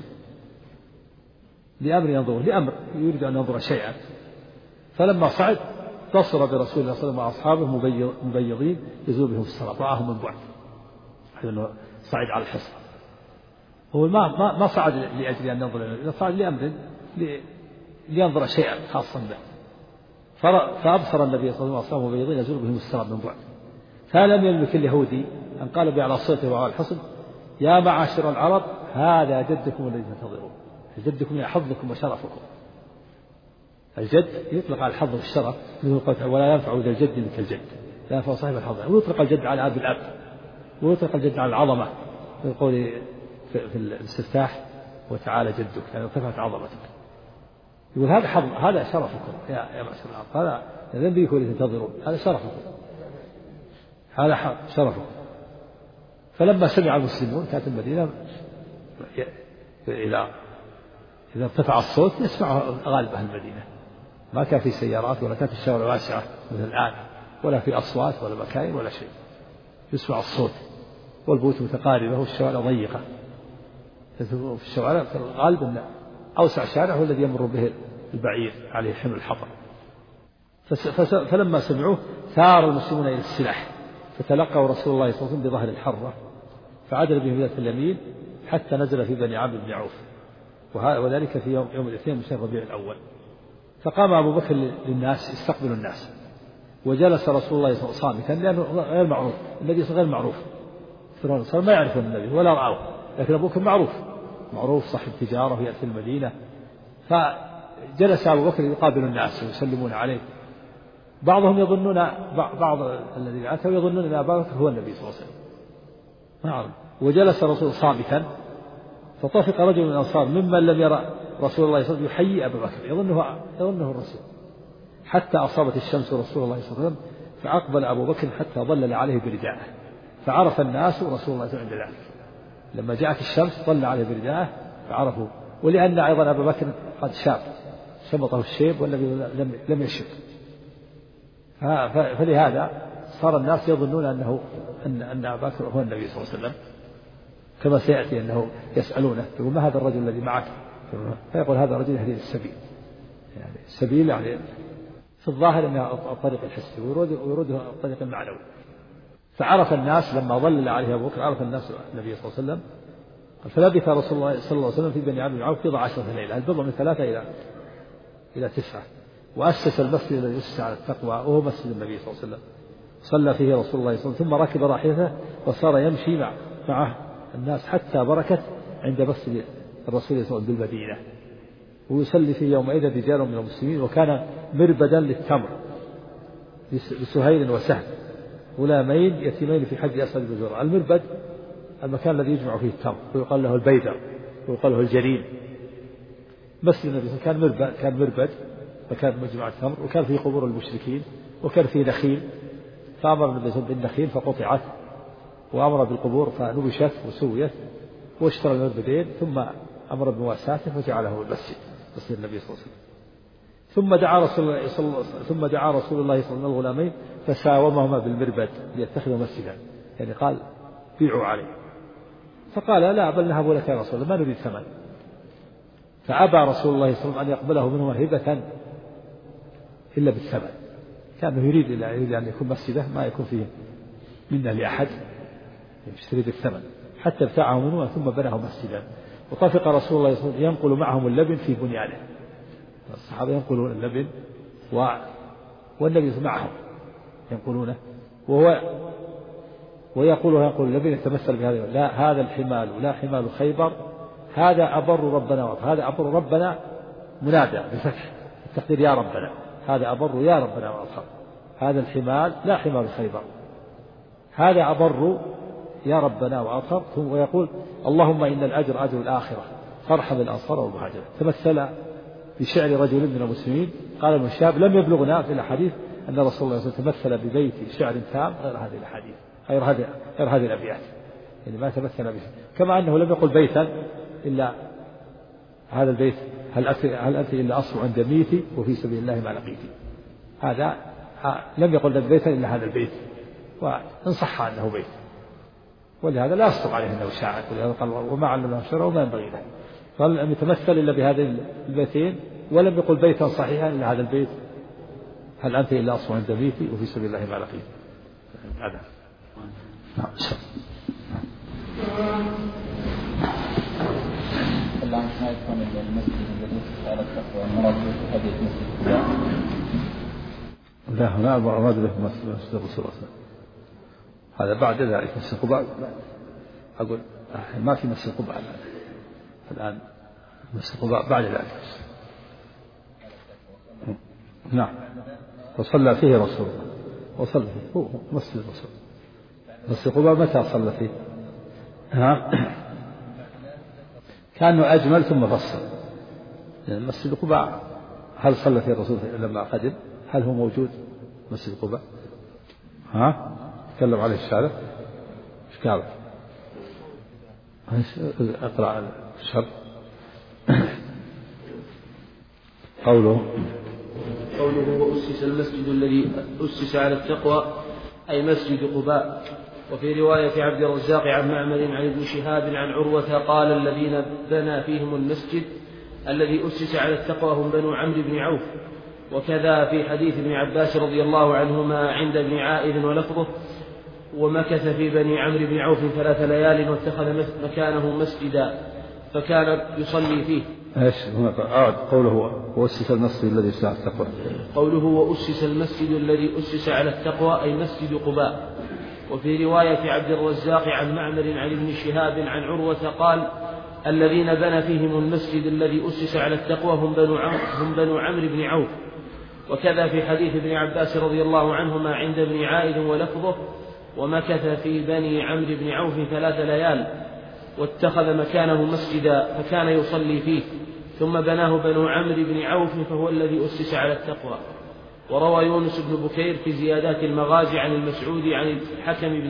لأمر ينظروا، لأمر يريد أن ينظر شيئا. فلما صعد بصر برسول الله صلى الله عليه وسلم وأصحابه مبيضين يزول بهم الصلاة، رآهم من بعد، لأنه صعد على الحصن. هو ما صعد لأجل أن ينظر إليه، صعد لأمر لينظر شيئا خاصا به. فأبصر النبي صلى الله عليه وسلم مبيضين يزول بهم الصلاة من بعد. فلم يملك اليهودي أن قال بأعلى صوته وعلى الحصن: يا معاشر العرب، هذا جدكم الذي تنتظرون. جدكم حظكم وشرفكم. الجد يطلق على الحظ والشرف، ولا ينفع ذا الجد مثل الجد، لا ينفع صاحب الحظ. ويطلق الجد على أب الأب، ويطلق الجد على العظمة في القول في الاستفتاح: وتعالى جدك، يعني ارتفعت عظمتك. يقول هذا حظ، هذا شرفكم يا معشر العرب، هذا ذنبكم الذي تنتظرون، هذا شرفكم، هذا شرفكم. فلما سمع المسلمون كانت المدينة إذا ارتفع الصوت يسمعه غالب أهل المدينة، ما كان في سيارات ولا كانت الشوارع واسعة مثل الآن، ولا في أصوات ولا مكاين ولا شيء، يسمع الصوت والبيوت متقاربة والشوارع ضيقة. في الشوارع في الغالب أن أوسع شارع هو الذي يمر به البعير عليه حمل الحطب. فلما سمعوه ثار المسلمون إلى السلاح، فتلقوا رسول الله صلى الله عليه وسلم بظهر الحرة، فعدل بهم ذات اليمين حتى نزل في بني عمرو بن عوف، وذلك في يوم الاثنين من شهر ربيع الأول. فقام أبو بكر للناس يستقبل الناس، وجلس رسول الله صلى الله عليه وسلم صامتا لأنه غير معروف، النبي غير معروف، فرعون صار ما يعرفون النبي ولا رأوه، لكن أبو بكر معروف صاحب تجارة ويأتي المدينة. فجلس أبو بكر يقابل الناس ويسلمون عليه. بعضهم يظنون، بعض الذين أتوا يظنون أن أبا بكر هو النبي صلى الله عليه وسلم. وجلس الرسول صامتا فطفق رجل من الأنصار ممن لم يرى رسول الله صلى الله عليه وسلم يحيي أبا بكر يظنه الرسول، حتى أصابت الشمس رسول الله صلى الله عليه وسلم فأقبل أبو بكر حتى ظلل عليه برداءه، فعرف الناس رسول الله صلى الله عليه وسلم عند ذلك. لما جاءت الشمس ظل عليه برداءه فعرفوا، ولأن أيضا أبا بكر قد شاب شمطه الشيب والذي لم يشب، فلهذا صار الناس يظنون أن أبا بكر هو النبي صلى الله عليه وسلم، كما سيأتي أنه يسألونه يقول ما هذا الرجل الذي معك؟ فيقول هذا الرجل يهدي السبيل، يعني السبيل يعني في الظاهر أنها الطريق الحسي ويرده الطريق المعنوي. فعرف الناس لما ظلل عليه أبو بكر عرف الناس النبي صلى الله عليه وسلم. فلبث رسول الله صلى الله عليه وسلم في بني عمرو بن عوف بضع عشرة ليلة، البضع من 3 إلى 9، وأسس المسجد الذي أسس على التقوى وهو مسجد النبي صلى الله عليه وسلم، صلى فيه رسول الله صلى الله عليه وسلم، ثم ركب راحلته وصار يمشي مع الناس حتى بركت عند مسجد الرسول صلى الله عليه وسلم بالمدينة، ويصلي فيه يومئذ رجال من المسلمين، وكان مربدا للتمر لسهيل وسهل غلامين يتيمين في حج أسد بن زرع. المربد المكان الذي يجمع فيه التمر، ويقال له البيدر ويقال له الجرين. مسجد النبي كان مربد مكان مجمع التمر، وكان فيه قبور المشركين، وكان فيه نخيل، فأمر النبي بالنخيل فقطعت، وأمر بالقبور فنبشت وسويت، واشترى المربدين، ثم أمر بمواساته فجعله المسجد مسجد النبي صلى الله عليه وسلم. ثم دعا رسول الله صلى الله عليه وسلم الغلامين فساومهما بالمربد ليتخذوا مسجدا، يعني قال بيعوا عليه، فقال لا بل نهب لك يا رسول الله ما نريد ثمن. فأبى رسول الله صلى الله عليه وسلم أن يقبله منهما هبة إلا بالثمن، كان يريد أن يكون مسجده ما يكون فيه منه لأحد، يشتري بالثمن، حتى ابتاعه منه ثم بناه مسجدا. وطفق رسول الله صلى الله عليه وسلم ينقل معهم اللبن في بنيانه، الصحابة ينقلون اللبن والنبي معهم ينقلونه، وينقل اللبن يتمثل بهذا، لا هذا الحمال لا حمال خيبر، هذا أبر ربنا وأطهر، هذا أبر ربنا منادى بفتح التقدير يا ربنا، هذا أبر يا ربنا وأطهر، هذا الحمال لا حمال خيبر، هذا أبر يا ربنا وأطهر. ويقول اللهم إن الأجر أجر الآخرة فارحم الأنصار والمهاجرين. تمثل بشعر رجل من المسلمين، قال ابن شهاب لم يبلغنا في الحديث أن رسول الله صلى الله عليه وسلم تمثل ببيت شعر تام غير هذه الأحاديث، غير هذه الأبيات، يعني ما تمثل به. كما أنه لم يقل بيتا إلا هذا البيت هل أنت إلا أصل عند ميتي وفي سبيل الله ما لقيتي، هذا لم يقل بيتا إلا هذا البيت، وإن صح أنه بيت، ولهذا لا يصدق عليه أنه شاعر، ولهذا قال وما علمنا الشعر وما ينبغي له، فلم يتمثل إلا بهذين البيتين، ولم يقل بيتا صحيحا إلا هذا البيت هل أنت إلا أصل عند ميتي وفي سبيل الله ما لقيتي. هذا الله ما يكون المسجد الذي على التقوى المراد به حديث مسجد لا المراد به مسجد الرسول صلى الله عليه وسلم، هذا بعد ذلك مسجد قباء. أقول ما في مسجد قباء الآن، مسجد قباء بعد ذلك. نعم وصلى فيه رسول الله، وصلى فيه هو مسجد الرسول. مسجد قباء متى صلى فيه؟ كأنه أجمل ثم فصل. يعني مسجد قباء هل صلى فيه الرسول لما قدم؟ هل هو موجود مسجد قباء؟ تكلم عليه الشارع ايش قال؟ اقرأ الشر. قوله وأسس المسجد الذي أسس على التقوى أي مسجد قباء. وفي رواية عبد الرزاق عن معمر عن ابن شهاب عن عروة قال الذين بنى فيهم المسجد الذي أسس على التقوى هم بنو عمرو بن عوف. وكذا في حديث ابن عباس رضي الله عنهما عند ابن عائذ ولفظه ومكث في بني عمرو بن عوف 3 ليال واتخذ مكانه مسجدا فكان يصلي فيه. ايش قوله وأسس المسجد الذي أسس على التقوى؟ قوله وأسس المسجد الذي أسس على التقوى أي مسجد قباء. وفي رواية عبد الرزاق عن معمر عن ابن شهاب عن عروة قال الذين بنى فيهم المسجد الذي أسس على التقوى هم بنو عمرو بن عوف. وكذا في حديث ابن عباس رضي الله عنهما عند ابن عائذ ولفظه ومكث في بني عمرو بن عوف 3 ليال واتخذ مكانه مسجدا فكان يصلي فيه، ثم بناه بنو عمرو بن عوف فهو الذي أسس على التقوى. وروى يونس بن بكير في زيادات المغازي عن المسعودي عن الحكم بن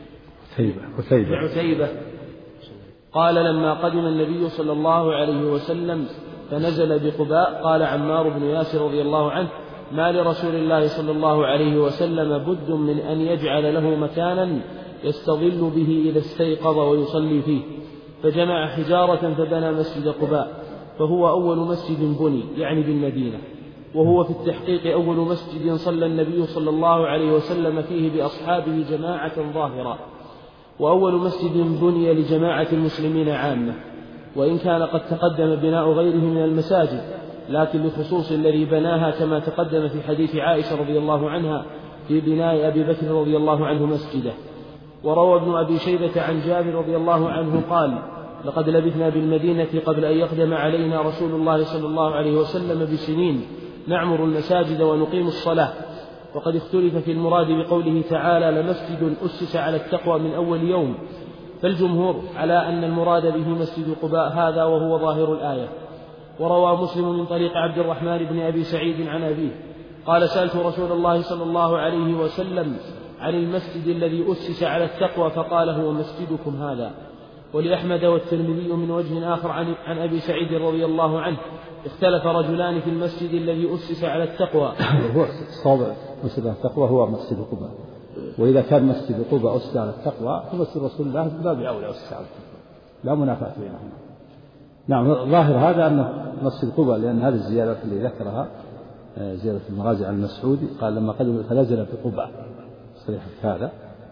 عتيبة قال لما قدم النبي صلى الله عليه وسلم فنزل بقباء قال عمار بن ياسر رضي الله عنه ما لرسول الله صلى الله عليه وسلم بد من أن يجعل له مكانا يستظل به إذا استيقظ ويصلي فيه، فجمع حجارة فبنى مسجد قباء، فهو أول مسجد بني يعني بالمدينة، وهو في التحقيق أول مسجد صلى النبي صلى الله عليه وسلم فيه بأصحابه جماعة ظاهرة، وأول مسجد بني لجماعة المسلمين عامة، وإن كان قد تقدم بناء غيره من المساجد، لكن لخصوص الذي بناها كما تقدم في حديث عائشة رضي الله عنها في بناء أبي بكر رضي الله عنه مسجده. وروى ابن أبي شيبة عن جابر رضي الله عنه قال لقد لبثنا بالمدينة قبل أن يقدم علينا رسول الله صلى الله عليه وسلم بسنين نعمر المساجد ونقيم الصلاة. وقد اختلف في المراد بقوله تعالى لمسجد أسس على التقوى من أول يوم، فالجمهور على أن المراد به مسجد قباء هذا وهو ظاهر الآية. وروى مسلم من طريق عبد الرحمن بن أبي سعيد عن أبيه قال سألت رسول الله صلى الله عليه وسلم عن المسجد الذي أسس على التقوى فقال هو مسجدكم هذا. ولأحمد والترمذي من وجه آخر عن أبي سعيد رضي الله عنه اختلف رجلان في المسجد الذي أسس على التقوى. هو الصواب مسجد التقوى هو مسجد قباء، وإذا كان مسجد قباء أسس على التقوى فمسجد رسول الله من باب أولى أسس على التقوى، لا منافاة بينهما. نعم ظاهر هذا أنه مسجد قباء، لأن هذه الزيادة اللي ذكرها زيادة المغازي عن المسعودي قال لما قدم فنزل في قباء صريح هذا،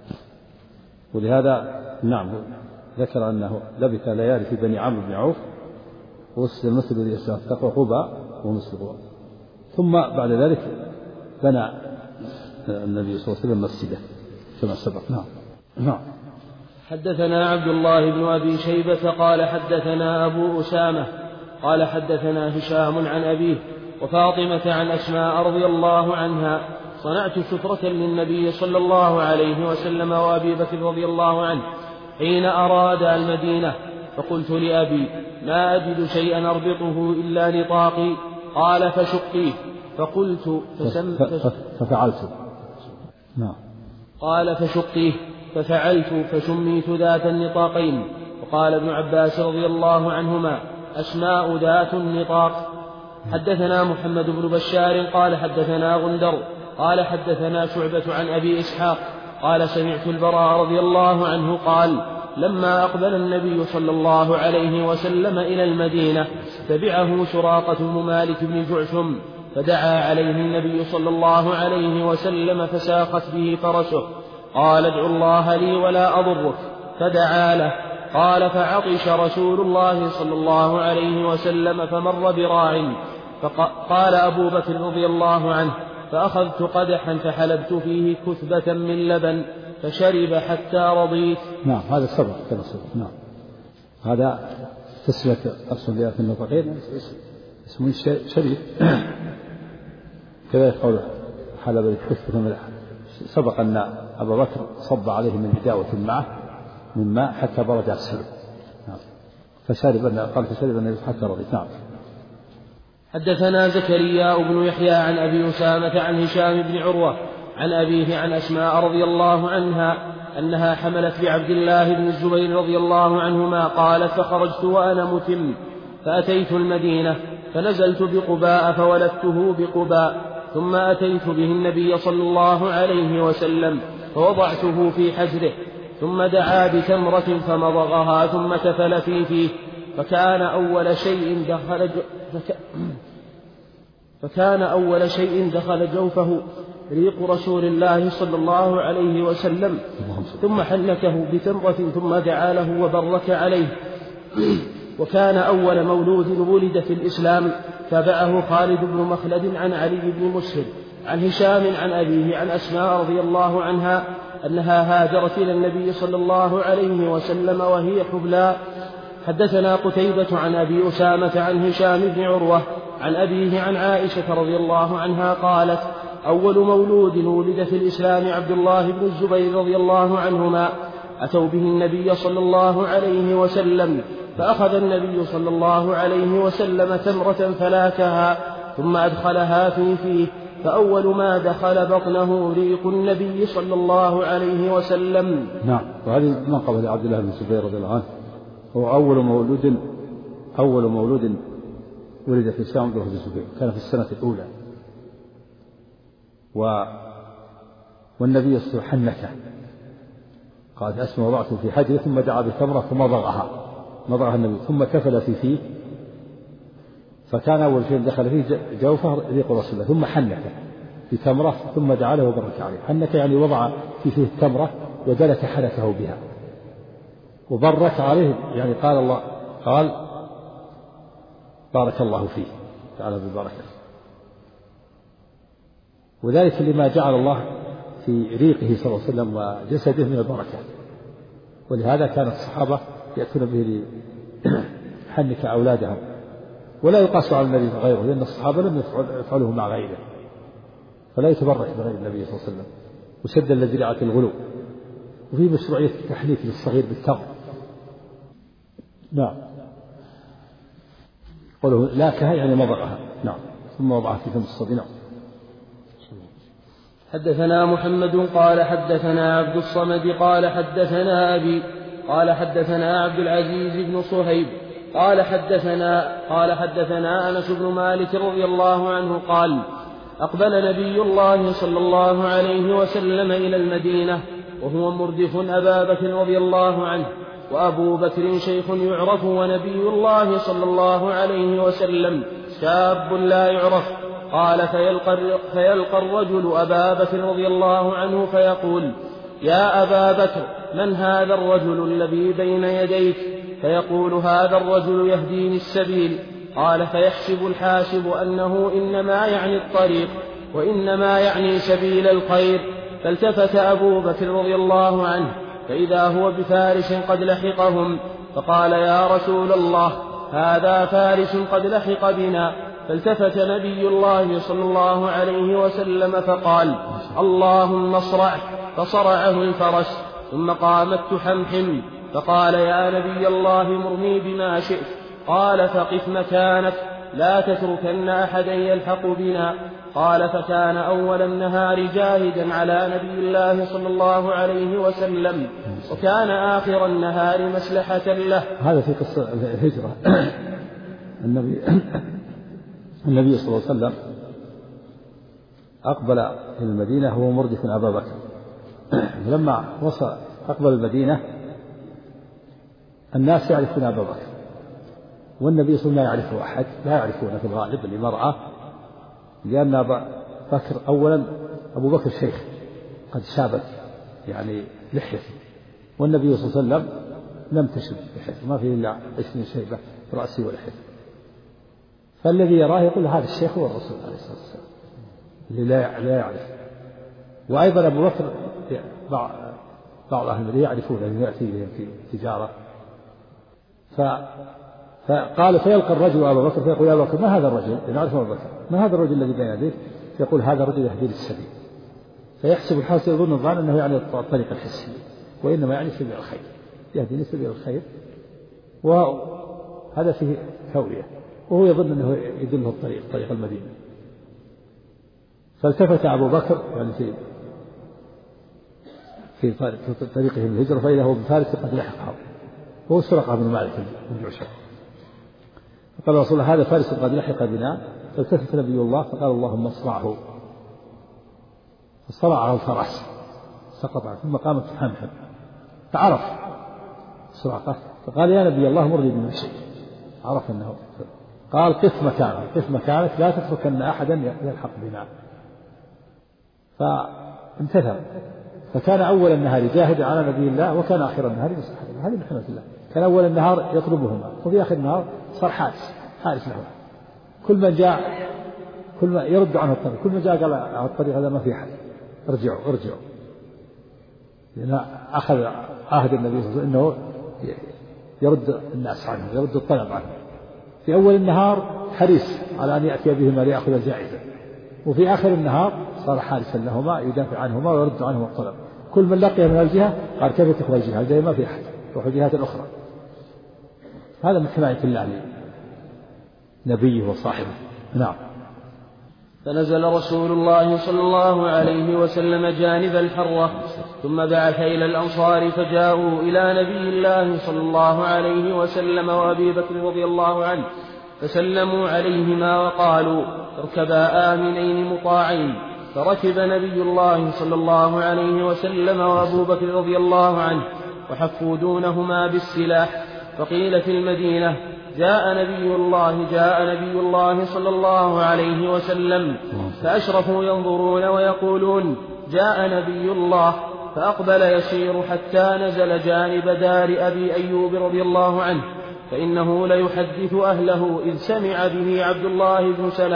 ولهذا نعم ذكر أنه لبث ليالي في بني عمرو بن عوف وأسس المسجد الذي أسس على التقوى قباء ومسجد قباء، ثم بعد ذلك بنى النبي صلى الله عليه وسلم مسجده كما سبق. نعم. حدثنا عبد الله بن أبي شيبة قال حدثنا أبو أسامة قال حدثنا هشام عن أبيه وفاطمة عن أسماء رضي الله عنها صنعت سترة للنبي صلى الله عليه وسلم وأبي بكر رضي الله عنه حين أراد المدينة، فقلت لأبي ما أجد شيئا أربطه إلا نطاقي، قال فشقيه، فقلت ففعلت. نعم. قال فشقيه ففعلت فشميت ذات النطاقين. وقال ابن عباس رضي الله عنهما أسماء ذات النطاق. حدثنا محمد بن بشار قال حدثنا غندر قال حدثنا شعبة عن أبي إسحاق قال سمعت البراء رضي الله عنه قال لما أقبل النبي صلى الله عليه وسلم إلى المدينة تبعه سراقة بن مالك بن جعشم، فدعا عليه النبي صلى الله عليه وسلم فساقت به فرسه، قال ادع الله لي ولا أضرك، فدعا له، قال فعطش رسول الله صلى الله عليه وسلم فمر براع، فقال أبو بكر رضي الله عنه فأخذت قدحا فحلبت فيه كثبة من لبن فشرب حتى رضيت. نعم هذا سبق كما سبق. نعم هذا تسمية أصل الله في النطقين اسمه شريف كذا قوله حلب الكثبة من سبق أن أبا بكر صب عليه من بداوة معه من ماء حتى برد السلب. نعم فشرب قال فشرب النبي حتى رضيت. نعم. حدثنا زكريا بن يحيى عن أبي أسامة عن هشام بن عروة عن أبيه عن أسماء رضي الله عنها أنها حملت بعبد الله بن الزبير رضي الله عنهما قالت فخرجت وأنا متم فأتيت المدينة فنزلت بقباء فولدته بقباء، ثم أتيت به النبي صلى الله عليه وسلم فوضعته في حجره، ثم دعا بتمرة فمضغها ثم تفل فيه فكان أول شيء دخل جوفه ريق رسول الله صلى الله عليه وسلم، ثم حنكه بتمرة ثم دعا له وبرك عليه. وكان أول مولود ولد في الإسلام. تابعه خالد بن مخلد عن علي بن مسهر عن هشام عن أبيه عن أسماء رضي الله عنها أنها هاجرت إلى النبي صلى الله عليه وسلم وهي حبلى. حدثنا قتيبة عن أبي أسامة عن هشام بن عروة عن أبيه عن عائشة رضي الله عنها قالت أول مولود ولد في الإسلام عبد الله بن الزبير رضي الله عنهما، أتوا به النبي صلى الله عليه وسلم، فأخذ النبي صلى الله عليه وسلم تمرة فلاكها ثم أدخلها في فيه، فأول ما دخل بطنه ريق النبي صلى الله عليه وسلم. نعم. وهذه منقبة لعبد الله بن الزبير رضي الله عنه، هو أول مولود ولد في الإسلام عبد الله بن الزبير، كان في السنة الأولى، والنبي صلى الله عليه وسلم حنكه، قال أسمى وضعته في حجره ثم دعا بتمرة فمضغها النبي ثم كفل في فيه، فكان أول شيء دخل فيه جوفه ريق رسول الله، ثم حنكه بتمرة ثم دعا له وبرك عليه. حنك يعني وضع في فيه التمرة ودلك حنكه بها وبرك عليه، يعني قال بارك الله فيه تعالى بالبركة، وذلك لما جعل الله في ريقه صلى الله عليه وسلم وجسده من البركة، ولهذا كانت الصحابة يأتون به لحنك أولادهم، ولا يقاس على النبي غيره، لأن الصحابة لم يفعلوه مع غيره، فلا يتبرك بغير النبي صلى الله عليه وسلم، وسد لذريعة الغلو. وفي مشروعية التحنيك للصغير بالتمر. نعم. قوله لاكها يعني مضغها. نعم. ثم وضعها في فم الصبي. نعم. حدثنا محمد قال حدثنا عبد الصمد قال حدثنا أبي قال حدثنا عبد العزيز بن صهيب قال حدثنا أنس بن مالك رضي الله عنه قال أقبل نبي الله صلى الله عليه وسلم إلى المدينة وهو مردف أبا بكر رضي الله عنه، وأبو بكر شيخ يعرف، ونبي الله صلى الله عليه وسلم شاب لا يعرف. قال فيلقى الرجل أبا بكر رضي الله عنه فيقول يا أبا بكر من هذا الرجل الذي بين يديك؟ فيقول هذا الرجل يهديني السبيل. قال فيحسب الحاسب أنه إنما يعني الطريق وإنما يعني سبيل الخير، فالتفت أبو بكر رضي الله عنه فإذا هو بفارس قد لحقهم، فقال يا رسول الله هذا فارس قد لحق بنا. فالتفت نبي الله صلى الله عليه وسلم فقال اللهم اصرعه، فصرعه الفرس، ثم قامت تحمحم، فقال يا نبي الله مرني بما شئت. قال فقف مكانك لا تتركن أحدا يلحق بنا. قال فكان أول النهار جاهدا على نبي الله صلى الله عليه وسلم، وكان آخر النهار مسلحة له. هذا في قصة الهجرة. النبي صلى الله عليه وسلم أقبل إلى المدينة وهو مردف أبا بكر. لما وصل أقبل المدينة الناس يعرفون أبا بكر، والنبي صلى الله عليه وسلم لا يعرفه أحد، لا يعرفونه في الغالب لمرأة، لأن أبا بكر أولا أبو بكر شيخ قد شابت يعني لحيته، والنبي صلى الله عليه وسلم لم تشب لحيته، ما فيه إلا 20 شيبة في رأسه ولحيته، فالذي يراه يقول هذا الشيخ هو الرسول عليه الصلاة والسلام اللي لا يعرف. وأيضا أبو بكر بعض أهل المدينة يعرفون أنه يأتي إليهم في تجارة، فقال فيلقى الرجل أبا بكر فيقول يا أبا بكر ما هذا الرجل؟ يعرف أبو بكر ما هذا الرجل الذي بين يديه؟ يقول هذا الرجل يهدي للسبيل. فيحسب الحاسب يظن الظان أنه يعني الطريق الحسي، وإنما يعني سبيل الخير، يهدي لسبيل الخير، وهذا فيه توعية، وهو يظن أنه يدله طريق المدينة. فالتفت أبو بكر يعني في طريقه من الهجرة فإذا هو بفارس قد لحقه، هو سرقة بن مالك بن جعشم. فقال رسول الله هذا فارس قد لحق بنا. فالتفت نبي الله فقال اللهم اصرعه، فصرعه الفرس سقط عنه، ثم قامت تحمحم فعرف سرعته، فقال يا نبي الله مرني بما شئت. عرف أنه قال قف مكانك لا تتركن أحدا يلحق بنا. فامتثل، فكان أول النهار جاهدا على نبي الله، وكان آخر النهار مسلحا. هذه من حكمة الله، كان أول النهار يطلبهما، وفي آخر النهار صار حارس له، كل من جاء كل ما يرد عنه الطريق، كل ما جاء قال على الطريق هذا ما في أحد، ارجعوا لأن أخذ عهد النبي صلى الله عليه وسلم أنه يرد الناس عنه، يرد الطلب عنه. في أول النهار حريص على أن يأتي بهما ليأخذ الجائزة، وفي آخر النهار صار حارسا لهما يدافع عنهما ويرد عنهما الطلب. كل من لقي من الجهة قال كيف تخرج الجهة؟ الجهة ما في أحد، روح جهات أخرى. هذا من حماية الله لنبيه وصاحبه. نعم. فنزل رسول الله صلى الله عليه وسلم جانب الحرة، ثم بعث إلى الأنصار فجاءوا إلى نبي الله صلى الله عليه وسلم وأبي بكر رضي الله عنه، فسلموا عليهما وقالوا اركبا آمنين مطاعين. فركب نبي الله صلى الله عليه وسلم وأبو بكر رضي الله عنه وحفوا دونهما بالسلاح. فقيل في المدينة جاء نبي الله صلى الله عليه وسلم، فأشرفوا ينظرون ويقولون جاء نبي الله. فأقبل يسير حتى نزل جانب دار أبي أيوب رضي الله عنه، فإنه ليحدث أهله إذ سمع به عبد الله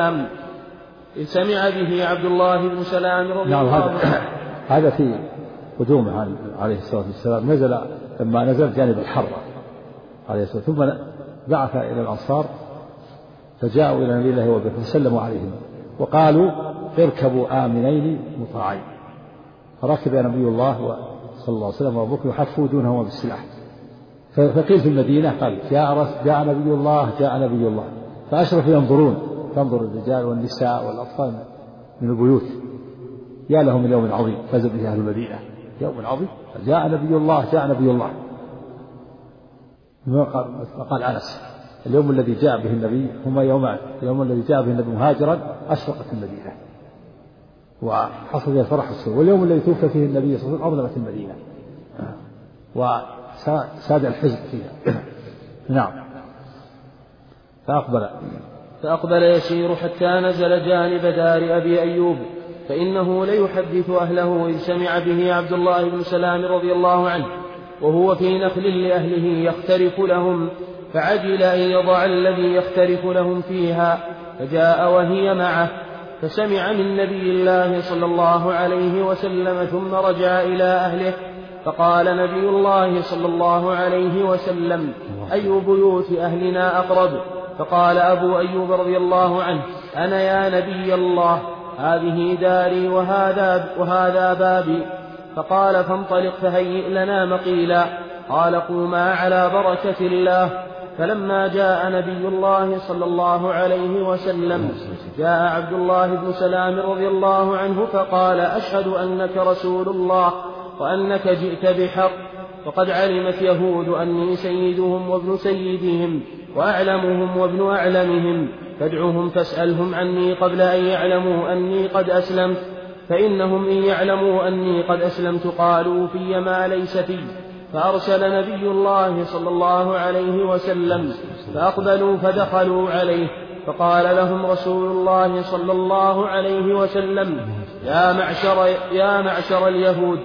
بن سلام رضي الله عنه. هذا في قدومه عليه الصلاة والسلام، لما نزل جانب الحرة عليه الصلاة والسلام، ثم بعث إلى الأنصار فجاءوا إلى نبي الله وبكر فسلموا عليهم وقالوا اركبوا آمنين مطاعين. فركب نبي الله صلى الله عليه وسلم وأبو بكر يحفوا دونهما بالسلاح. فقيل في المدينة قال جاء نبي الله. فأشرفوا ينظرون، تنظر الرجال والنساء والأطفال من البيوت، يا لهم من يوم عظيم فاز به أهل المدينة، يوم عظيم جاء نبي الله. قال أنس اليوم الذي جاء به النبي هما يوم الذي جاء به النبي مهاجرا أشرقت المدينة وحصل الفرح والسرور، واليوم الذي توفى فيه النبي صلى الله عليه وسلم أظلمت المدينة وساد الحزن فيها. نعم. فأقبل يسير حتى نزل جانب دار أبي أيوب، فإنه ليحدث أهله إذ سمع به عبد الله بن سلام رضي الله عنه، وهو في نخل لأهله يخترف لهم، فعجل أن يضع الذي يخترف لهم فيها، فجاء وهي معه، فسمع من نبي الله صلى الله عليه وسلم ثم رجع إلى أهله. فقال نبي الله صلى الله عليه وسلم أي بيوت أهلنا أقرب؟ فقال أبو أيوب رضي الله عنه أنا يا نبي الله، هذه داري وهذا بابي. فقال فانطلق فهيئ لنا مقيلا. قال قوما على بركة الله. فلما جاء نبي الله صلى الله عليه وسلم جاء عبد الله بن سلام رضي الله عنه فقال أشهد أنك رسول الله وأنك جئت بحق، وقد علمت يهود أني سيدهم وابن سيدهم وأعلمهم وابن أعلمهم، فادعهم فاسألهم عني قبل أن يعلموا أني قد أسلمت، فإنهم إن يعلموا أني قد أسلمت قالوا في ما ليس في. فأرسل نبي الله صلى الله عليه وسلم فأقبلوا فدخلوا عليه، فقال لهم رسول الله صلى الله عليه وسلم يا معشر اليهود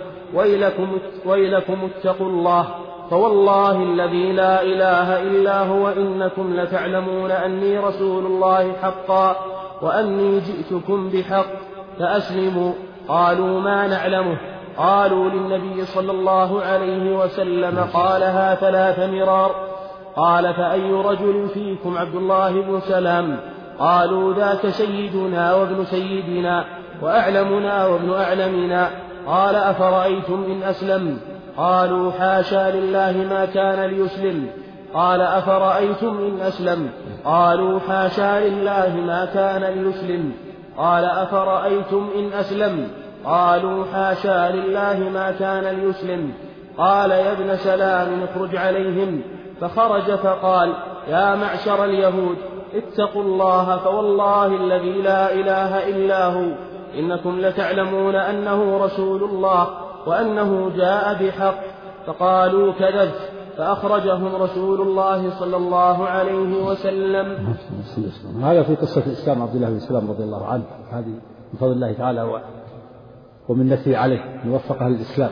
ويلكم اتقوا الله، فوالله الذي لا إله إلا هو إنكم لتعلمون أني رسول الله حقا وأني جئتكم بحق، فأسلموا. قالوا ما نعلمه. قالوا للنبي صلى الله عليه وسلم قالها 3 مرار. قال فأي رجل فيكم عبد الله بن سلام؟ قالوا ذاك سيدنا وابن سيدنا وأعلمنا وابن أعلمنا. قال أفرأيتم إن أسلم؟ قالوا حاشا لله ما كان ليسلم. قال أفرأيتم إن أسلم؟ قالوا حاشا لله ما كان ليسلم. قال أفرأيتم إن أسلم؟ قالوا حاشا لله ما كان ليسلم. قال يا ابن سلام اخرج عليهم. فخرج فقال يا معشر اليهود اتقوا الله، فوالله الذي لا إله إلا هو إنكم لتعلمون أنه رسول الله وأنه جاء بحق. فقالوا كذبت. فأخرجهم رسول الله صلى الله عليه وسلم. هذا في قصة إسلام عبد الله بن سلام رضي الله عنه، هذه من فضل الله تعالى ومنته عليه أن وفقه للإسلام.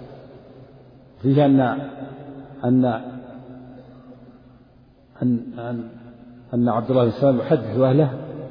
فيه أن عبد الله بن سلام يحدث أهله،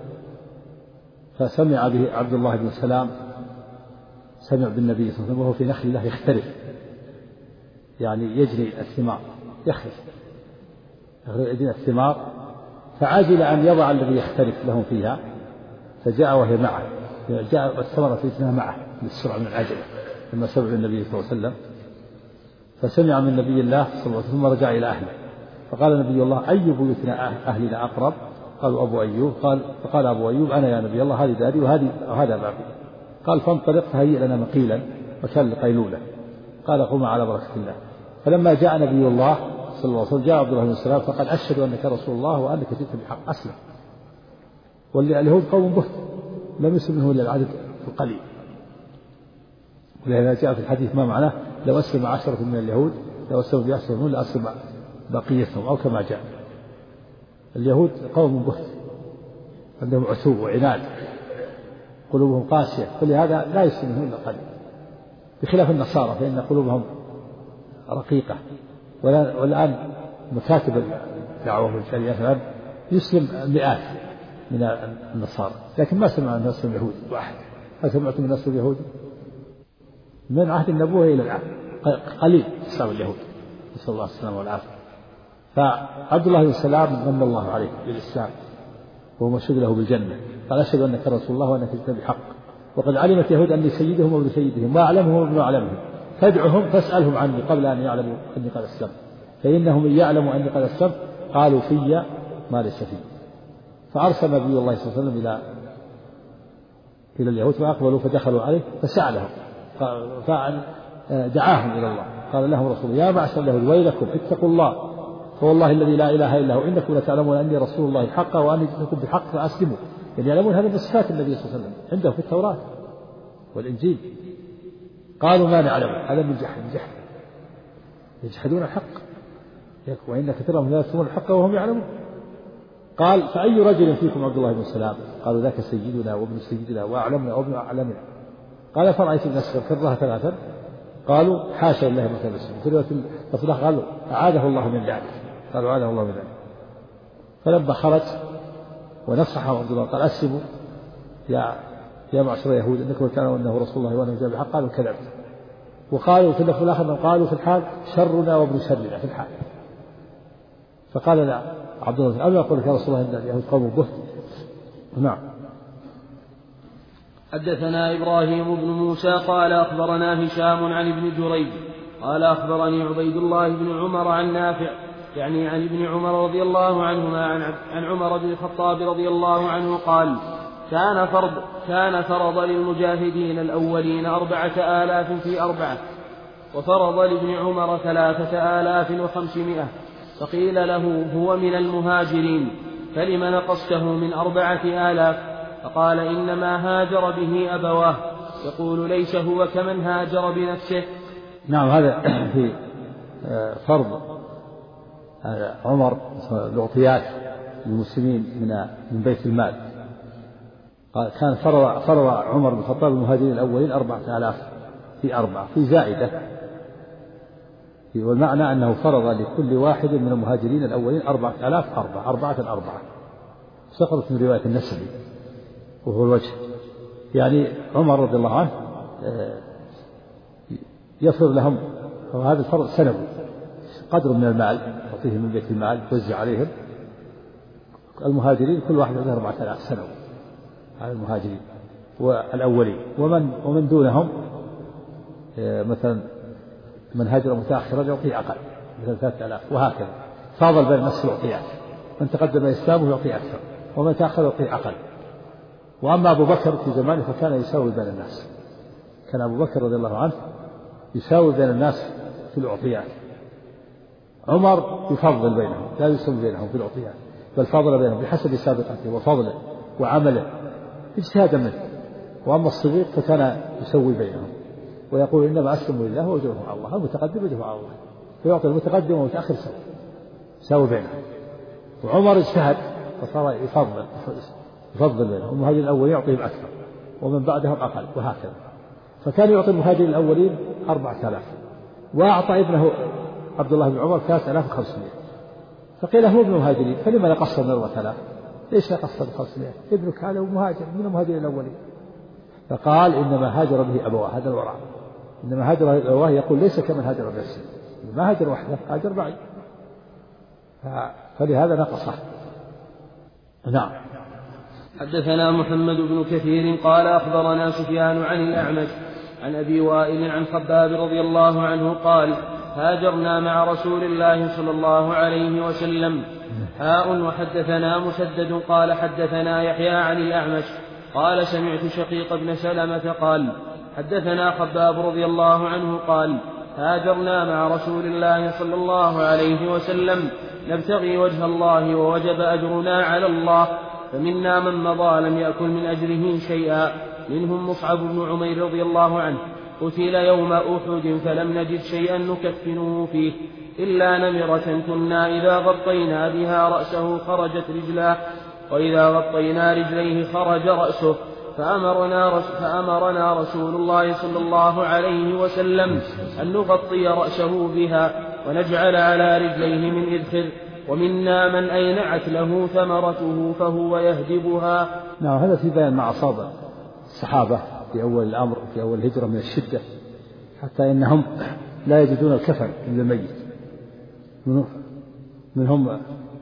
فسمع به عبد الله بن سلام سمع بالنبي صلى الله عليه وسلم وهو في نخل له يختلف، يعني يجري الثمار، يخلف يجري الثمار، فعجل أن يضع الذي يختلف لهم فيها، فجاء وهي معه، جاء الثمرة في معه بالسرعة من العجلة، لما سمع النبي صلى الله عليه وسلم فسمع من نبي الله صلى الله عليه وسلم ثم رجع إلى أهله فقال نبي الله أي بيوتنا أهلنا أقرب؟ قالوا أبو أيوب. فقال أبو أيوب أنا يا نبي الله هذه داري وهذا بابي. قال فانطلق فهيئ لنا مقيلا وكل قيلولة. قال قم على بركة الله. فلما جاء نبي الله صلى الله عليه وسلم جاء عبد الله بن السلام فقال أشهد أنك رسول الله وأنك جئت بحق أسلم. واليهود قوم بهت لم يسلم منهم إلا العدد القليل. ولهذا جاء في الحديث ما معناه لو أسلم 10 من اليهود لو أسلموا ب10 لأسلم بقيتهم أو كما جاء. اليهود قوم بهت عندهم عتوب وعناد قلوبهم قاسية فلهذا لا يسلم منهم إلا قليل بخلاف النصارى فإن قلوبهم رقيقة. والآن مكاتب الدعوة والشريعة الآن يسلم مئات من النصارى لكن ما سمع من نصر اليهود واحد. هل سمعتم من نصر اليهود؟ من عهد النبوة إلى الآن قليل إسلام اليهود نسأل الله السلامة والعافية. فعبد الله بن سلام من الله عليه بالإسلام وهو مشهود له بالجنة قال أشهد أنك رسول الله وأنك جئت بحق وقد علمت يهود أني سيدهم وابن سيدهم وأعلمهم وابن أعلمهم فادعهم فاسألهم عني قبل أن يعلموا أني قد أسلمت فإنهم إن يعلموا أني قد أسلمت قالوا في ما ليس في. فأرسل نبي الله صلى الله عليه وسلم إلى اليهود فأقبلوا فدخلوا عليه فسألهم فدعاهم إلى الله. قال لهم رسول يا معشر اليهود ويلكم اتقوا الله فوالله الذي لا إله إلا هو إنكم لتعلمون أني رسول الله حقا وأني جئتكم بالحق فأسلموا. يعني يعلمون هذا من صفات النبي صلى الله عليه وسلم عنده في التوراة والإنجيل. قالوا ما نعلم هذا من جحد يجحدون الحق وإن كثيرا منهم لا يكتمون الحق وهم يعلمون. قال فأي رجل فيكم عبد الله بن سلام؟ قالوا ذاك سيدنا وابن سيدنا وأعلمنا وابن أعلمنا. قال فرأيت الناس كرها 3 قالوا حاشا لله ما كان يسلم. في رواية الأصلاح قالوا أعاده الله من ذلك. قالوا أعاده الله من ذلك. فلما خرج ونصحه عبد الله قال أسلموا يا معشر اليهود إنكم كانوا أنه رسول الله وأنه جاء بالحق. قالوا كذبت. وقالوا في اللفظ الآخر قالوا في الحال شرنا وابن شرنا في الحال. فقال لا عبد الله ألا أقول لك يا رسول الله إن اليهود قوم بهت. نعم. حدثنا إبراهيم بن موسى قال أخبرنا هشام عن ابن جريج قال أخبرني عبيد الله بن عمر عن نافع يعني عن ابن عمر رضي الله عنهما عن عمر بن الخطاب رضي الله عنه قال كان فرض للمجاهدين الأولين 4000 في 4 وفرض لابن عمر 3500 فقيل له هو من المهاجرين فلم نقصته من 4000 فقال إنما هاجر به أبواه يقول ليس هو كمن هاجر بنفسه. نعم هذا في فرض عمر الأعطيات للمسلمين من بيت المال. قال كان فرض عمر بن الخطاب المهاجرين الأولين 4000 في 4 في زائدة والمعنى أنه فرض لكل واحد من المهاجرين الأولين 4000 4 سقطت من رواية النسبي وهو الوجه. يعني عمر رضي الله عنه يفرض لهم وهذا الفرض سنوي قدر من المال يعطيه من بيت المال يوزع عليهم المهاجرين كل واحد عنده 4000 سنوي على المهاجرين والأولين ومن دونهم مثلا من هاجر متأخرا يعطيه أقل مثلا 3000 وهكذا فاضل بين نفس الأعطيات. من تقدم إسلامه يعطيه أكثر ومن تأخر يعطيه أقل. وأما أبو بكر في زمانه فكان يساوي بين الناس. كان أبو بكر رضي الله عنه يساوي بين الناس في الأعطيات. عمر يفضل بينهم لا يساوي بينهم في الأعطيات بل فضل بينهم بحسب سابقته وفضله وعمله اجتهادا منه. وأما الصديق فكان يسوي بينهم ويقول إنما أسلموا لله وأجرهم على الله المتقدم أجره على الله فيعطي المتقدم والمتأخر سوى بينهم. وعمر اجتهد فصار يفضل بينهم المهاجرين الأولين يعطيهم أكثر ومن بعدهم أقل وهكذا. فكان يعطي المهاجرين الأولين 4000 وأعطى ابنه عبد الله بن عمر 3500 فقيل هو ابن المهاجرين فلما نقص من 4000 ليش نقص من 500 ابنك هذا مهاجر من المهاجرين الأولين. فقال إنما هاجر به أبواه هذا الوراء إنما هاجر به أبواه يقول ليس كمن هاجر بنفسه ما هاجر وحده هاجر بعيد فلهذا نقصه. نعم. حدثنا محمد بن كثير قال أخبرنا سفيان عن الأعمش عن أبي وائل عن خباب رضي الله عنه قال هاجرنا مع رسول الله صلى الله عليه وسلم. وحدثنا مسدد قال حدثنا يحيى عن الأعمش قال سمعت شقيق بن سلمة قال حدثنا خباب رضي الله عنه قال هاجرنا مع رسول الله صلى الله عليه وسلم نبتغي وجه الله ووجب أجرنا على الله، فمنا من مضى لم يأكل من أجره شيئا، منهم مصعب بن عمير رضي الله عنه قتل يوم أحد فلم نجد شيئا نكفنه فيه إلا نمرة كنا إذا غطينا بها رأسه خرجت رجلاه، وإذا غطينا رجليه خرج رأسه، فأمرنا رسول الله صلى الله عليه وسلم أن نغطي رأسه بها ونجعل على رجليه من إذخر، ومنا من أينعت له ثمرته فهو يهدبها. نعم، هذا في بيان ما أصاب الصحابة في أول الأمر في أول الهجرة من الشدة، حتى إنهم لا يجدون الكفن للميت. منهم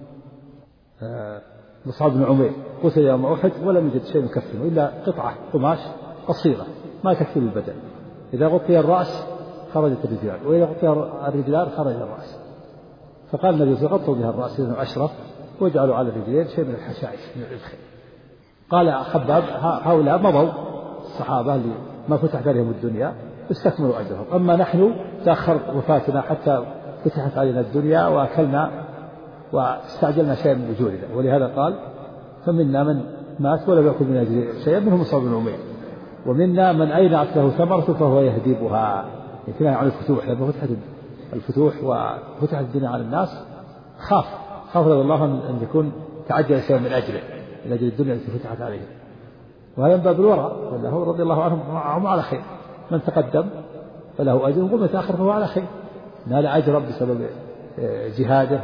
مصعب بن عمير قتل يوم أحد ولم يجد شيء يكفنه إلا قطعة قماش قصيرة ما تكفي البدن، إذا غطي الرأس خرجت الرجلان، وإذا غطي الرجلان خرج الرأس. فقال النبي صلى الله عليه وسلم غطوا بها الرأس إذن أشرف، واجعلوا على الرجلين شيء من الحشائش من الإذخر. قال خباب هؤلاء مضوا الصحابة اللي ما فتحت عليهم الدنيا استكملوا أجرهم، أما نحن تأخر وفاتنا حتى فتحت علينا الدنيا وأكلنا واستعجلنا شيئا من أجورنا، ولهذا قال فمنا من مات ولم يأكل من أجره شيئا، منهم مصعب بن عمير، ومنا من أينعت له ثمرته فهو يهدبها. يمكن عن الفتوح، لما فتحت الفتوح وفتحت الدنيا على الناس خاف رضي الله أن يكون تعجل شيئا من أجله من أجل الدنيا التي فتحت عليه، وهذا من باب الورع، وله رضي الله عنهم على خير، من تقدم فله أجر ومن تأخر فهو على خير، نال أجرا بسبب جهاده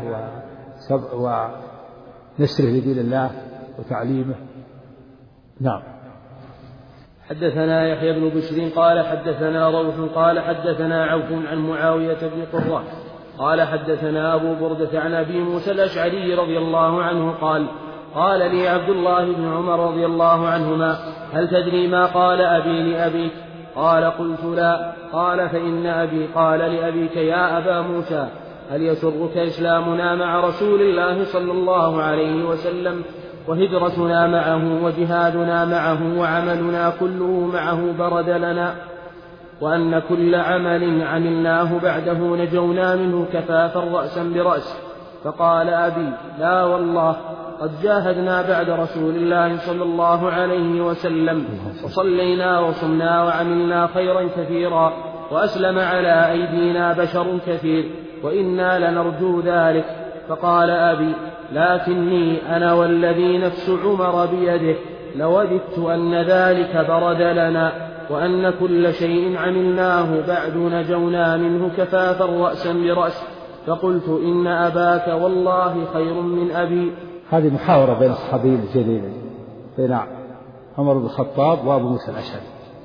ونشره لدين الله وتعليمه. نعم. حدثنا يحيى بن بشر قال حدثنا روح قال حدثنا عوف عن معاوية بن قرة قال حدثنا أبو بردة عن أبي موسى الأشعري رضي الله عنه قال لي عبد الله بن عمر رضي الله عنهما هل تدري ما قال أبي لأبيك؟ قال قلت لا. قال فإن أبي قال لأبيك يا أبا موسى هل يسرك إسلامنا مع رسول الله صلى الله عليه وسلم وهجرتنا معه وجهادنا معه وعملنا كله معه برد لنا، وأن كل عمل عملناه بعده نجونا منه كفافا رأسا برأس؟ فقال أبي لا والله قد جاهدنا بعد رسول الله صلى الله عليه وسلم وصلينا وصمنا وعملنا خيرا كثيرا وأسلم على أيدينا بشر كثير وإنا لنرجو ذلك. فقال أبي لكني أنا والذي نفس عمر بيده لوددت أن ذلك برد لنا، وأن كل شيء عملناه بعد نجونا منه كفافا رأسا برأس. فقلت إن أباك والله خير من أبي. هذه محاورة بين الصحابيين الجليلين بين عمر بن الخطاب وأبو موسى الأشعري،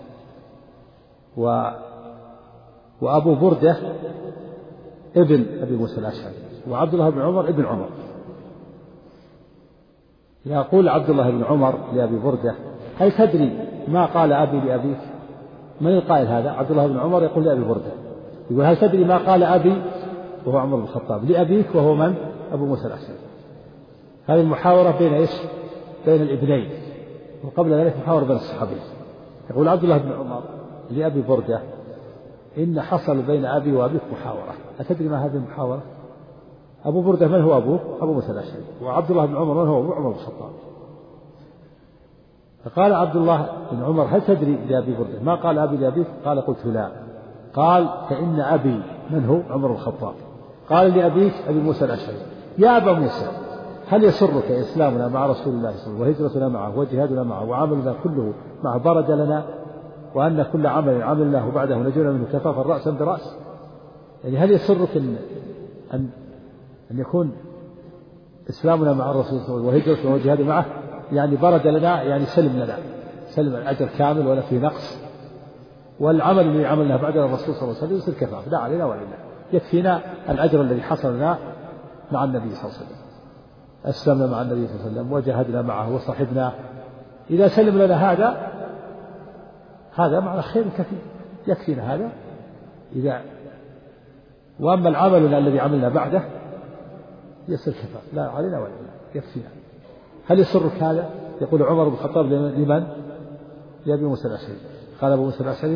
وأبو بردة ابن أبي موسى الأشعري، وعبد الله بن عمر ابن عمر. يقول عبد الله بن عمر لأبي بردة هل تدري ما قال أبي لأبيك؟ من القائل هذا؟ عبد الله بن عمر يقول لأبي بردة، يقول هل تدري ما قال أبي وهو عمر بن الخطاب لأبيك وهو من؟ أبو موسى الأشعري. هذه المحاورة بين الابنين، وقبل ذلك محاورة بين الصحابين. يقول عبد الله بن عمر لأبي بردة إن حصل بين أبي وأبيك محاورة، أتدري ما هذه المحاورة؟ أبو بردة من هو أبوه؟ أبو موسى الأشعري، وعبد الله بن عمر من هو أبوه؟ عمر بن الخطاب. فقال عبد الله بن عمر هل تدري لأبي بردة ما قال أبي لأبيك؟ قال قلت لا. قال فإن أبي من هو؟ عمر بن الخطاب. قال لأبيك أبي موسى الأشعري يا أبا موسى هل يسرك إسلامنا مع رسول الله صلى الله عليه وسلم وهجرتنا معه وجهادنا معه وعملنا كله معه برد لنا، وأن كل عمل عملناه بعده نجونا منه كفافا رأسا برأس؟ يعني هل يسرك أن يكون إسلامنا مع الرسول صلى الله عليه وسلم وهجرتنا وجهادنا معه يعني برد لنا، يعني سلم الأجر كامل ولا في نقص، والعمل الذي عملناه بعد الرسول صلى الله عليه وسلم يصير كفاف لا علينا ولا لنا، يكفينا الأجر الذي حصل لنا مع النبي صلى الله عليه وسلم، أسلمنا مع النبي صلى الله عليه وسلم وجاهدنا معه وصحبناه. إذا سلم لنا هذا معنى خير كثير، يكفينا هذا إذا. وأما العمل الذي عملنا بعده يصير كفاء، لا علينا ولا لا، يكفينا. هل يسرك هذا؟ يقول عمر بن الخطاب لمن؟ لأبي موسى الأشعري. قال أبو موسى الأشعري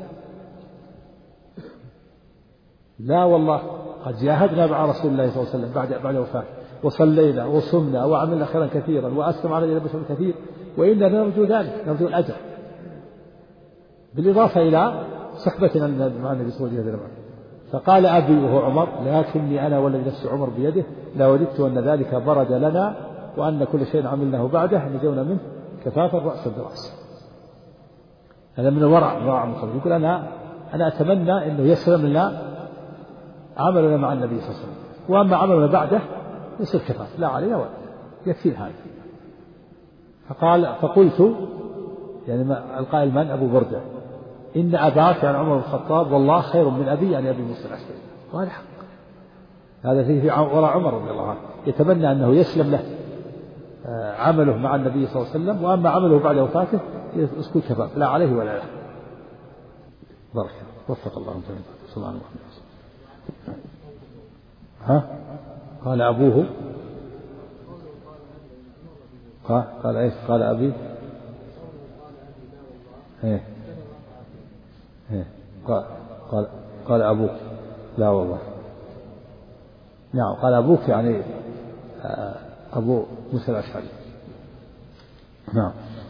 لا والله قد جاهدنا مع رسول الله صلى الله عليه وسلم بعد وفاته، وصلينا وصمنا وعملنا خيرا كثيرا وأسلم علينا بشر كثير، وإنا نرجو ذلك، نرجو الأجر، بالإضافة إلى صحبتنا مع النبي صلى الله عليه وسلم. فقال أبي وهو عمر: لكني أنا والذي نفس عمر بيده لوددت أن ذلك برد لنا، وأن كل شيء عملناه بعده نجونا منه كفافا رأسا برأس. هذا من الورع مقبل. يقول أنا أتمنى أنه يسلم لنا عملنا مع النبي صلى الله عليه وسلم، وأما عملنا بعده يصير كفاف، لا علينا ولا يكفي هذا. فقلت يعني القائل من؟ أبو بردة: إن أباك يعني عمر بن الخطاب والله خير من أبي يعني أبي موسى الأشعري. وهذا حق، هذا فيه وراء عمر رضي الله عنه، يتمنى أنه يسلم له عمله مع النبي صلى الله عليه وسلم، وأما عمله بعد وفاته يسكن كفاف، لا عليه ولا له. بارك وفق الله جميعا. صلى الله عليه وسلم. قال أبوه قال إيش؟ قال أبي قال أبوك. لا والله، نعم قال أبوك يعني أبو موسى الأشعري. نعم.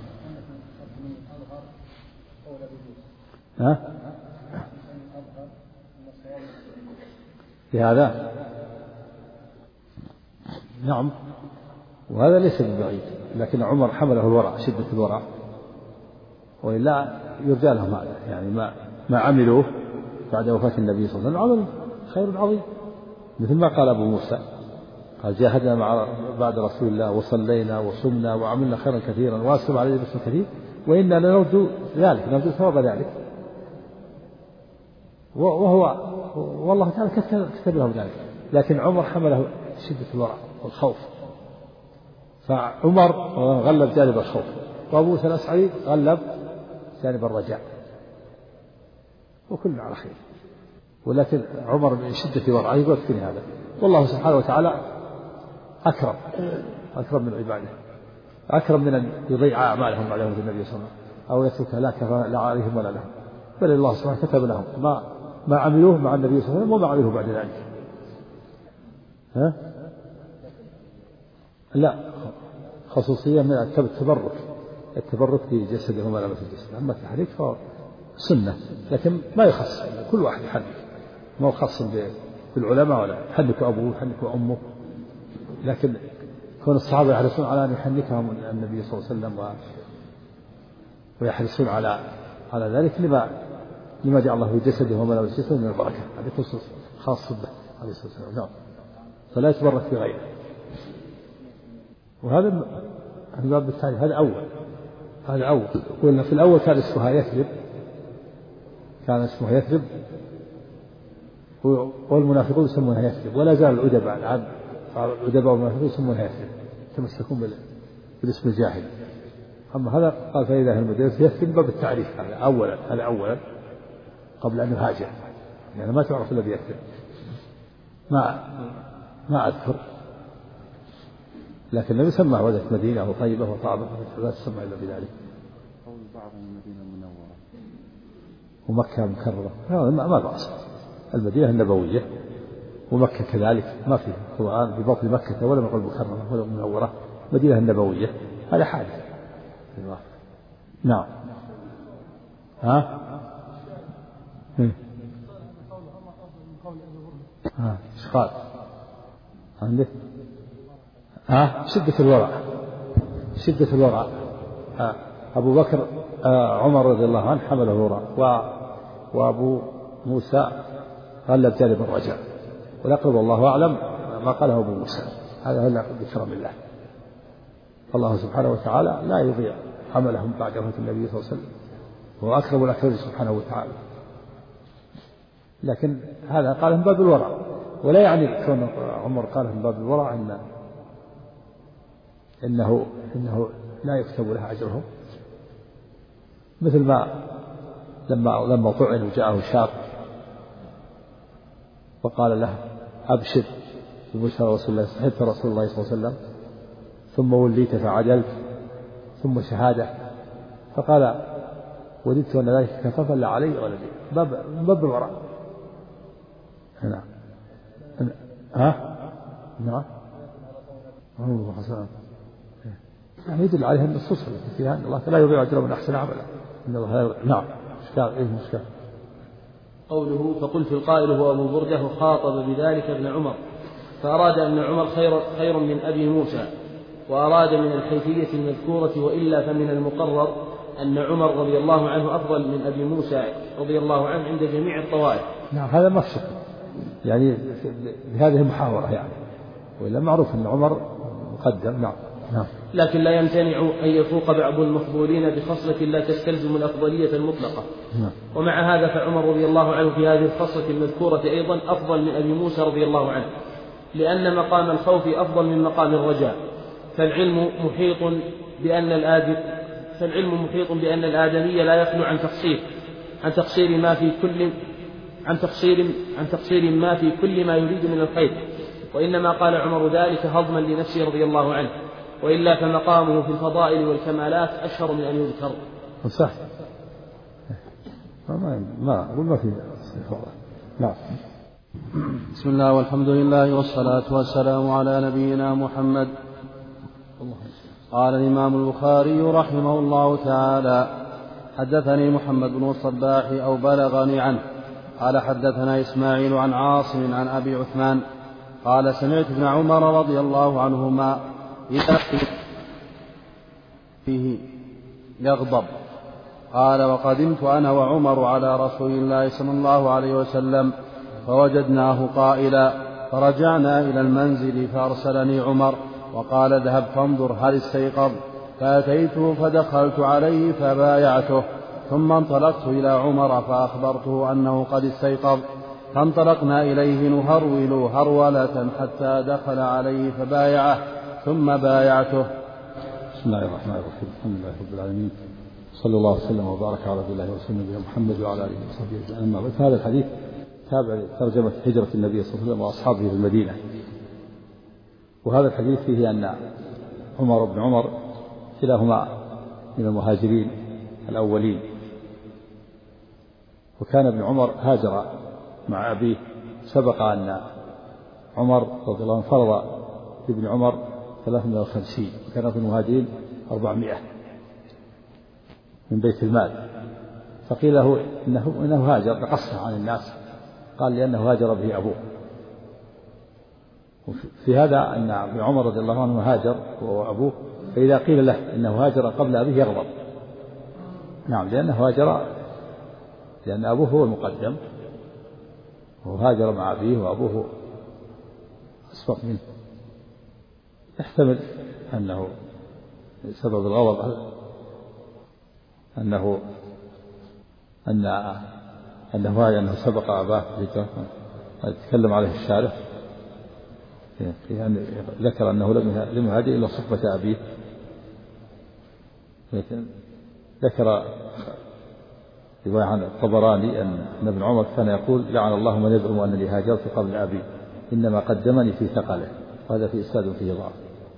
بهذا نعم، وهذا ليس ببعيد، لكن عمر حمله الورع، شدة الورع، وإلا يرجى لهم هذا، يعني ما عملوه بعد وفاة النبي صلى الله عليه وسلم عمل خير عظيم، مثل ما قال أبو موسى: قال جاهدنا بعد رسول الله وصلينا وصمنا وعملنا خيرا كثيرا وأسلم عليه باسم كثير، وإنا لنرجو ذلك، نرجو ثواب ذلك. وهو والله تعالى كتب له ذلك، لكن عمر حمله شدة الورع والخوف، فعمر غلب جانب الخوف، وأبو موسى الأشعري غلب جانب الرجاء، وكلنا على خير. ولكن عمر من شدة ورعه يقول في هذا، والله سبحانه وتعالى أكرم من عباده، أكرم من أن يضيع أعمالهم بعد موت النبي صلى الله عليه وسلم أو يترك لا عليهم ولا لهم، بل الله سبحانه كتب لهم ما عملوه مع النبي صلى الله عليه وسلم وما عملوه بعد ذلك. لا، خصوصية من التبرك في جسده وما لبس الجسد. أما التحريك فهو سنة، لكن ما يخص، كل واحد يحرك، ما هو خاص بالعلماء ولا يحرك أبوه يحرك أمه، لكن كون الصحابة يحرصون على أن يحركهم النبي صلى الله عليه وسلم ويحرصون على ذلك لما جعل الله في جسده وما لبس جسده من البركة، هذا خصوص خاص به عليه الصلاة والسلام. نعم، فلا يتبرك بغيره. وهذا الباب الثاني، هذا أول. قلنا في الأول كان اسمها يثرب، والمنافقون يسمونها يثرب، ولا زال الأدباء والمنافقون يسمونها يثرب، يتمسكون بالاسم الجاهلي. أما هذا قال فإذا المدينة يثرب باب التعريف، هذا أولا قبل أن يهاجر، يعني ما تعرف الذي يثرب، ما أذكر، لكن النبي سمى ودة مدينة وطيبة وطابة، لا تسمى إلا بذلك. قول بعض المدينة المنورة ومكة مكررة، ما بأس. المدينة النبوية ومكة كذلك، ما في القرآن ببطن مكة ولا نقول مكررة ولا منورة، مدينة النبوية، هذا حادث. نعم. ايش قال؟ عندك شدة الورع. أبو بكر عمر رضي الله عنه حمله الورع، وأبو موسى غلب جانب الرجاء، والأقرب والله أعلم ما قاله أبو موسى، هذا هو بكرم الله. الله سبحانه وتعالى لا يضيع عملهم بعد وفاة النبي صلى الله عليه وسلم، هو أكرم الأكرم سبحانه وتعالى، لكن هذا قاله من باب الورع، ولا يعني كون عمر قاله من باب الورع إنه لا يكتب لها أجرهم، مثل ما لما طعن وجاءه شاب وقال له أبشر ببشرى رسول الله، صحبت رسول الله صلى الله عليه وسلم ثم وليت فعدلت ثم شهادة، فقال وددت أن ذلك كفافا لا علي ولا لي، باب الورع. نعم نعم يعني يدل عليها النصوص التي فيها أن الله لا يضيع أجر من أحسن عملا. نعم مشكال. قوله فقلت القائل هو أبو بردة وخاطب بذلك ابن عمر، فأراد أن عمر خير من أبي موسى، وأراد من الحيثية المذكورة، وإلا فمن المقرر أن عمر رضي الله عنه أفضل من أبي موسى رضي الله عنه عند جميع الطوائف. نعم هذا ما الشك يعني بهذه المحاورة يعني، وإلا معروف أن عمر مقدم. نعم لكن لا يمتنع أن يفوق بعض المفضولين بخصلة لا تستلزم الأفضلية المطلقة. ومع هذا فعمر رضي الله عنه في هذه الخصلة المذكورة أيضا أفضل من أبي موسى رضي الله عنه، لأن مقام الخوف أفضل من مقام الرجاء. فالعلم محيط بأن الآدمي لا يخلو عن تقصير ما في كل ما يريد من الخير، وإنما قال عمر ذلك هضما لنفسه رضي الله عنه، وإلا فمقامه في الفضائل والكمالات أشهر من أن يذكر. صح ما أقول ما في فضائل. نعم. بسم الله والحمد لله والصلاة والسلام على نبينا محمد. قال الإمام البخاري رحمه الله تعالى: حدثني محمد بن الصباح أو بلغني عنه قال حدثنا إسماعيل عن عاصم عن أبي عثمان قال سمعت ابن عمر رضي الله عنهما إذا فيه يغضب قال: وقدمت أنا وعمر على رسول الله صلى الله عليه وسلم فوجدناه قائلا، فرجعنا إلى المنزل فأرسلني عمر وقال: اذهب فانظر هل استيقظ. فأتيته فدخلت عليه فبايعته، ثم انطلقت إلى عمر فأخبرته أنه قد استيقظ، فانطلقنا إليه نهرول هرولة حتى دخل عليه فبايعه ثم بايعته. بسم الله الرحمن الرحيم. الحمد لله رب العالمين، صلى الله وسلم وبارك على عبد الله ورسوله نبينا محمد وعلى آله وصحبه أجمعين. أما بعد، هذا الحديث تابع ترجمة هجرة النبي صلى الله عليه وسلم وأصحابه في المدينة. وهذا الحديث فيه أن عمر بن عمر كلاهما من المهاجرين الأولين، وكان ابن عمر هاجر مع أبيه. سبق أن عمر رضي الله عنه فرض لابن عمر 350، وكان في المهاجرين 400 من بيت المال. فقيل له إنه هاجر بقصه عن الناس، قال لأنه هاجر به أبوه. وفي هذا أن ابن عمر رضي الله عنه هاجر وهو أبوه، فإذا قيل له إنه هاجر قبل أبيه يغضب. نعم، لأنه هاجر لأن أبوه هو المقدم، وهاجر مع أبيه وأبوه أسبق منه. يحتمل أنه سبب الغضب أنه سبق أباه يتكلم عليه الشارح، يعني ذكر أنه لم يهاجر إلا صحبة أبيه. ذكر رواية عن الطبراني أن ابن عمر كان يقول: لعن الله من يزعم أنني هاجرت قبل أبي، إنما قدمني في ثقله. وهذا في إسناد فيه ضعف.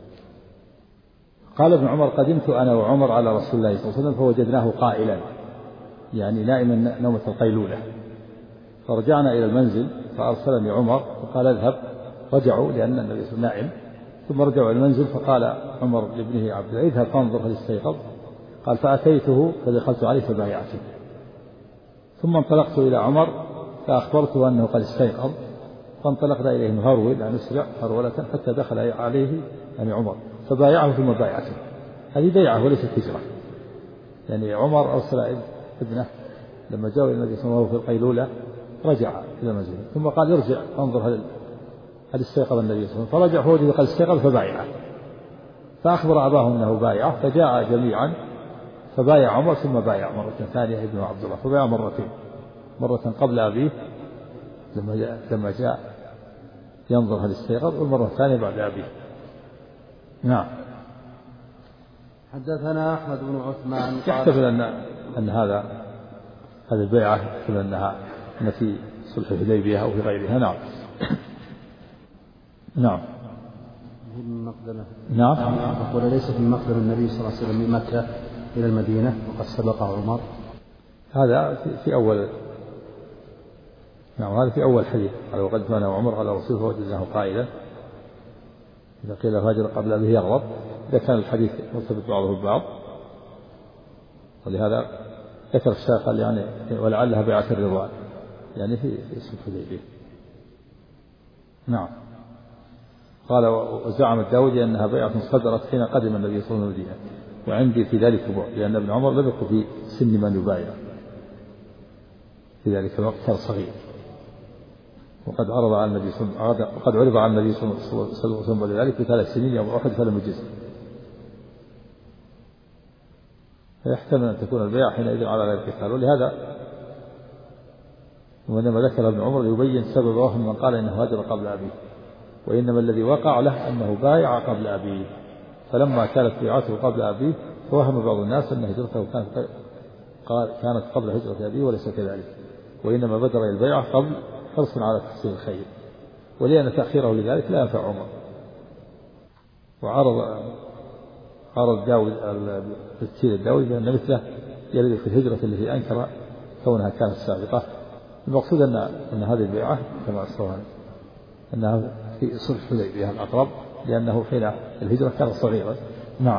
قال ابن عمر: قدمت أنا وعمر على رسول الله صلى الله عليه وسلم فوجدناه قائلا، يعني نائما نومة القيلولة. فرجعنا إلى المنزل فأرسلني عمر وقال: اذهب. رجعوا لأن النبي صلى الله عليه وسلم نائم، ثم رجعوا إلى المنزل فقال عمر لابنه عبد الله: اذهب فانظر هل استيقظ. قال: فأتيته فدخلت عليه فبايعته، ثم انطلقت إلى عمر فأخبرته أنه قد استيقظ، فانطلقنا إليه نهرول أن نسرع هرولة حتى دخل عليه يعني عمر فبايعه ثم بايعته. هذه بيعة وليست هجرة. يعني عمر أرسل ابنه لما جاء إلى النبي صلى الله عليه وسلم في القيلولة، رجع إلى منزله ثم قال: ارجع فانظر هل استيقظ النبي صلى الله عليه وسلم. فرجع فوجد قد استيقظ فبايعه، فأخبر أباه أنه بايعه، فجاء جميعا فبايع عمر ثم بايع مرة ثانية ابن عبد الله، فبايع مرتين، مرة قبل أبيه لما جاء ينظر هل استيقظ، والمرة الثانية بعد أبيه. نعم. حدثنا أحمد بن عثمان يحتمل أن هذا هذه البيعة يقول أنها في صلح الحديبية أو في غيرها. نعم. نعم. نعم. يقول ليس في مقدم النبي صلى الله عليه وسلم من مكة إلى المدينة وقد سبقه عمر. هذا في أول. نعم هذا في أول حديث. قال وقد كان عمر على رسوله فوجدناه قائلا إذا قيل فاجر قبل أبيه يغضب. إذا كان الحديث مرتبط بعضه ببعض ولهذا ذكر الشيخ قال يعني ولعلها بيعة الرضوان يعني في اسم الحديبية. نعم. قال وزعم الداودي أنها بيعة صدرت حين قدم النبي صلى الله عليه وسلم وعندي في ذلك بعد لأن ابن عمر لم يكن في سن من يبايع في ذلك الوقت كان صغير وقد عرض على النبي صلى الله عليه وسلم ولذلك ب3 سنين يوم أحد فلم يجز. فيحتمل أن تكون البيعة حينئذ على غير القتال ولهذا وإنما ذكر ابن عمر يبين سبب وهم من قال إنه هاجر قبل أبيه وإنما الذي وقع له أنه بايع قبل أبيه فلما كانت بيعته قبل أبيه فوهم بعض الناس أن هجرته كانت قبل هجرة أبيه وليس كذلك وإنما بدر البيعة قبل حرص على تحصيل الخير ولأن تأخيره لذلك لا ينفع عمر. وعرض داود التفسير الداودي بأن مثله يرد في الهجرة التي أنكر كونها كانت سابقة. المقصود أن هذه البيعة كما أصلها أنها في صلح الحديبية الأقرب لأنه حين الهجرة كان صغيرا. نعم.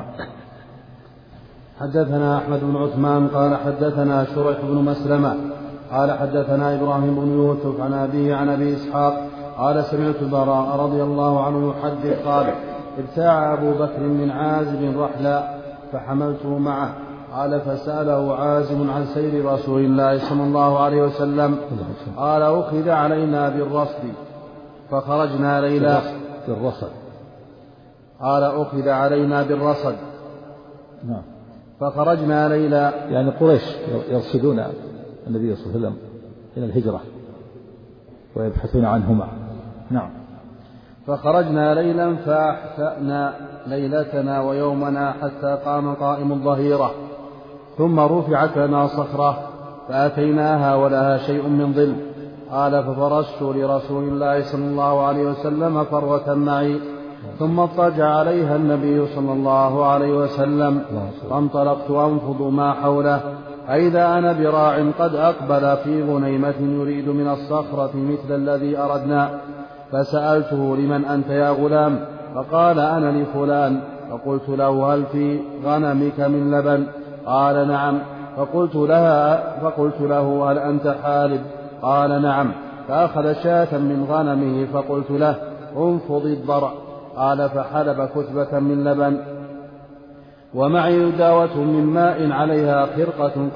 حدثنا أحمد بن عثمان قال حدثنا شريح بن مسلمة قال حدثنا إبراهيم بن يوسف عن أبيه عن أبي إسحاق قال سمعت البراء رضي الله عنه يحدث قال ابتاع أبو بكر من عازب رحلا فحملته معه قال فسأله عازب عن سير رسول الله صلى الله عليه وسلم قال أخذ علينا بالرصد فخرجنا ليلا بالرصد قال أخذ علينا بالرصد نعم فخرجنا ليلا يعني قريش يرصدون النبي صلى الله عليه وسلم إلى الهجرة ويبحثون عنهما. نعم. فخرجنا ليلا فأحفأنا ليلتنا ويومنا حتى قام قائم الظهيرة ثم رفعت لنا صخرة فأتيناها ولها شيء من ظل قال ففرشت لرسول الله صلى الله عليه وسلم فروة معي ثم اضطجع عليها النبي صلى الله عليه وسلم فانطلقت أنفض ما حوله فإذا أنا براع قد أقبل في غنيمة يريد من الصخرة مثل الذي أردنا فسألته لمن أنت يا غلام فقال أنا لفلان فقلت له هل في غنمك من لبن قال نعم فقلت له هل أنت حالب قال نعم فأخذ شاة من غنمه فقلت له انفض الضرع قال فحلب كثبة من لبن ومعي داوة من ماء عليها خرقة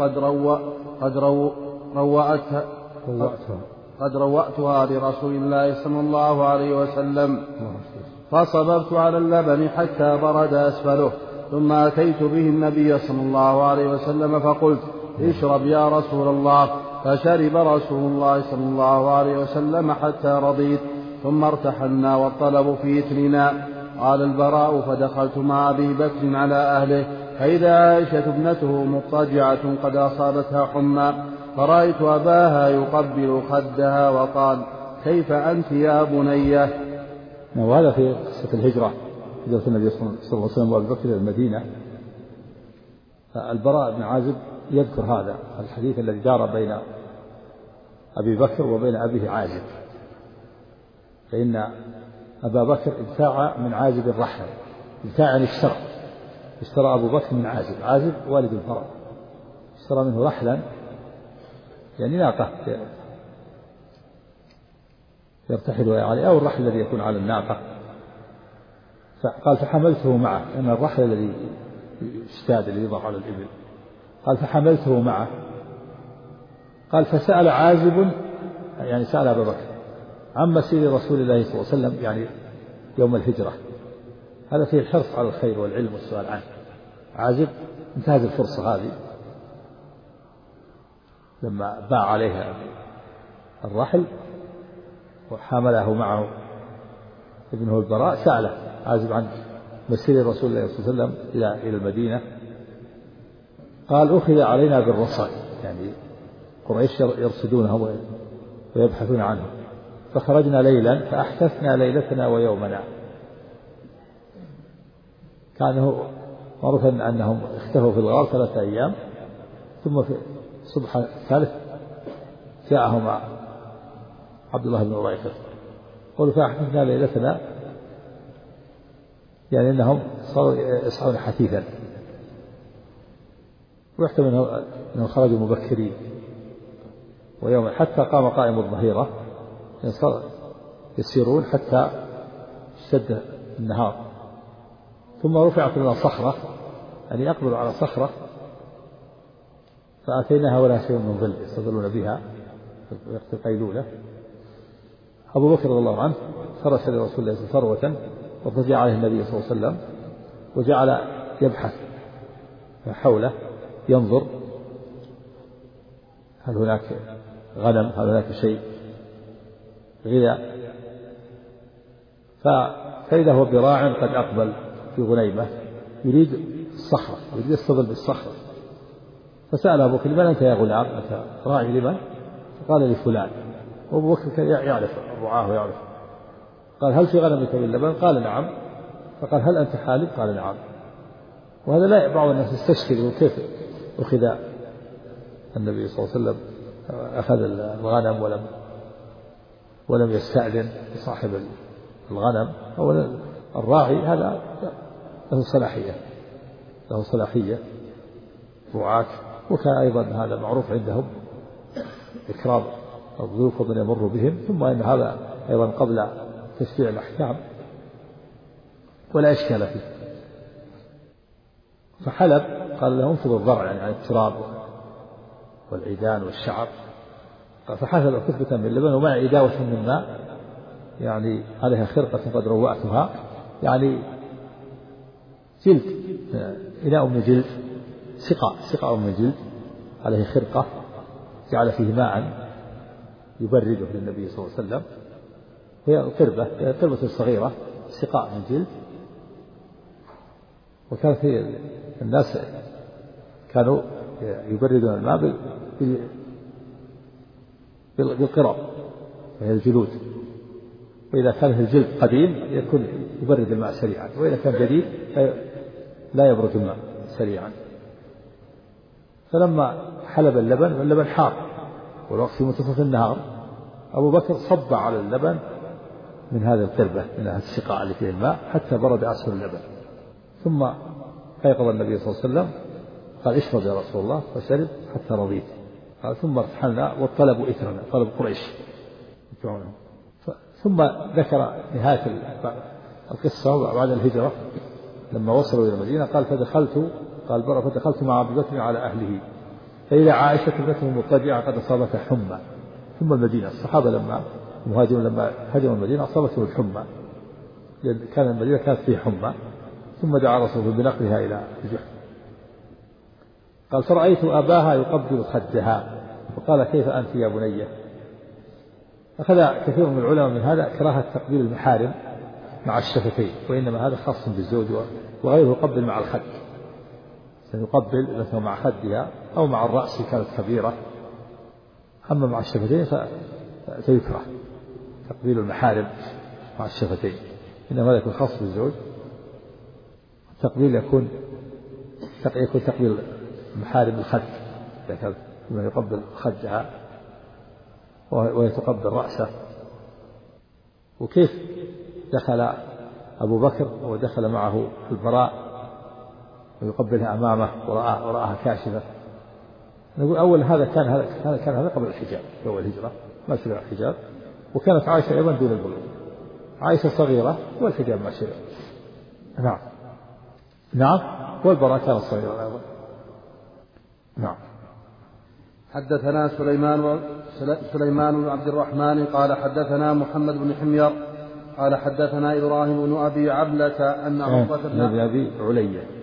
قد روأتها لرسول الله صلى الله عليه وسلم فصببت على اللبن حتى برد أسفله ثم أتيت به النبي صلى الله عليه وسلم فقلت اشرب يا رسول الله فشرب رسول الله صلى الله عليه وسلم حتى رضيت ثم ارتحلنا والطلب في إثرنا. قال البراء فدخلت مع أبي بكر على أهله فإذا عائشة ابنته مضطجعة قد أصابتها حمى فرأيت أباها يقبل خدها وقال كيف أنت يا بنية. وهذا في قصة الهجرة هجرة النبي صلى الله عليه وسلم وأبي بكر إلى المدينة. البراء بن عازب يذكر هذا الحديث الذي دار بين أبي بكر وبين أبيه عازب فإن أبا بكر ابتاع من عازب الرحل ابتاع يعني اشترى أبو بكر من عازب والد البراء اشترى منه رحلا يعني ناقة يرتحل عليه أو الرحل الذي يكون على الناقة قال فحملته معه أن الرحل الذي يشتاد الذي يضع على الإبل قال فحملته معه قال فسأل عازب يعني سأل أبا بكر عن مسير رسول الله صلى الله عليه وسلم يعني يوم الهجرة هذا فيه الحرص على الخير والعلم والسؤال عنه. عازب انتهز الفرصة هذه لما باع عليها الرحل وحمله معه ابنه البراء سأله عازب عن مسير رسول الله صلى الله عليه وسلم إلى المدينة قال أخذ علينا بالرصاد يعني قريش يرصدونهم ويبحثون عنهم، فخرجنا ليلا فأحدثنا ليلتنا ويومنا. كانوا معروف أنهم اختفوا في الغار 3 أيام، ثم في الصبح الثالث جاءهم عبد الله بن أريقط قالوا فأحدثنا ليلتنا، يعني أنهم صاروا يصحون حثيثا، ويحتمل أنهم خرجوا مبكرين. ويوما حتى قام قائم الظهيرة يسيرون حتى اشتد النهار، ثم رفعت لنا صخرة، يعني أقبلوا على صخرة فأتيناها ولا شيء من ظل يستظلون بها في وقت القيلولة. أبو بكر رضي الله عنه فرش لرسول الله ثروة وضجع عليه النبي صلى الله عليه وسلم، وجعل يبحث حوله ينظر هل هناك غنم، هل هناك شيء غذاء. فإذا هو براع قد أقبل في غنيمة يريد الصخرة، يريد يستظل بالصخرة، فسأل أبو بكر لمن أنت يا غلام؟ أنت راعي لمن؟ قال لفلان. وأبو بكر يعرف الرعاه ويعرف. قال هل في غنمك من لبن؟ قال نعم. فقال هل أنت حالب؟ قال نعم. وهذا لا بعض الناس يستشكل كيف أخذ النبي صلى الله عليه وسلم أخذ الغنم ولم يستأذن صاحب الغنم أو الراعي، هذا له صلاحية رعاة. وكان أيضا هذا معروف عندهم إكرام الضيوف ومن يمر بهم، ثم أن هذا أيضا قبل تشريع الأحكام ولا إشكال فيه. فحلب قال له انفض الضرع، يعني عن التراب والعيدان والشعر، فحسب كثبة من اللبن ومع إداوة من ماء، يعني عليها خرقة قد روأتها، يعني جلد، إناء من جلد، سقاء من جلد عليه خرقة، جعل فيه ماء يبرده للنبي صلى الله عليه وسلم، هي قربة صغيرة، سقاء من جلد. وكان في الناس كانوا يبردون الماء بالقرب وهي الجلود، وإذا كان الجلد قديم يكون يبرد الماء سريعا، وإذا كان جديد لا يبرد الماء سريعا. فلما حلب اللبن واللبن حار والوقت في منتصف النهار، أبو بكر صب على اللبن من هذه القربة، من هذا السقاء اللي فيه الماء، حتى برد أسفل اللبن. ثم أيقظ النبي صلى الله عليه وسلم قال اشرب يا رسول الله، فشرب حتى رضيت. قال ثم ارتحلنا والطلب إثرنا، طلب قريش. ثم ذكر نهاية القصة بعد الهجرة لما وصلوا إلى المدينة. قال فدخلت مع أبي بكر على أهله، فإذا عائشة ابنته مضطجعة قد أصابتها حمى. ثم المدينة، الصحابة لما هاجروا المدينة أصابتهم الحمى، لأن المدينة كانت فيه حمى. ثم دعا رسوله بنقلها إلى الجحر. قال فرأيت أباها يقبل خدها، وقال كيف أنت يا بنية؟ أخذ كثير من العلماء من هذا كراهة تقبيل المحارم مع الشفتين، وإنما هذا خاص بالزوج، وغيره يقبل مع الخد، سيقبل مثلا مع خدها أو مع الرأس كانت كبيرة. أما مع الشفتين فيكره تقبيل المحارم مع الشفتين، إنما هذا يكون خاص بالزوج. التقبيل يكون تقبيل محارم الخد، لما يقبل خدها ويتقبل رأسه. وكيف دخل أبو بكر ودخل معه البراء ويقبلها أمامه ورآها كاشفة؟ نقول أول هذا كان قبل الحجاب، أول الهجرة ما شرع الحجاب، وكانت عائشة أيضا دون البلوغ، عائشة صغيرة والحجاب ما شرع. نعم والبراء كان صغيرا أيضا. نعم. حدثنا سليمان بن عبد الرحمن قال حدثنا محمد بن حمير قال حدثنا إبراهيم بن أبي عبلة أن عقبة بن أبي علية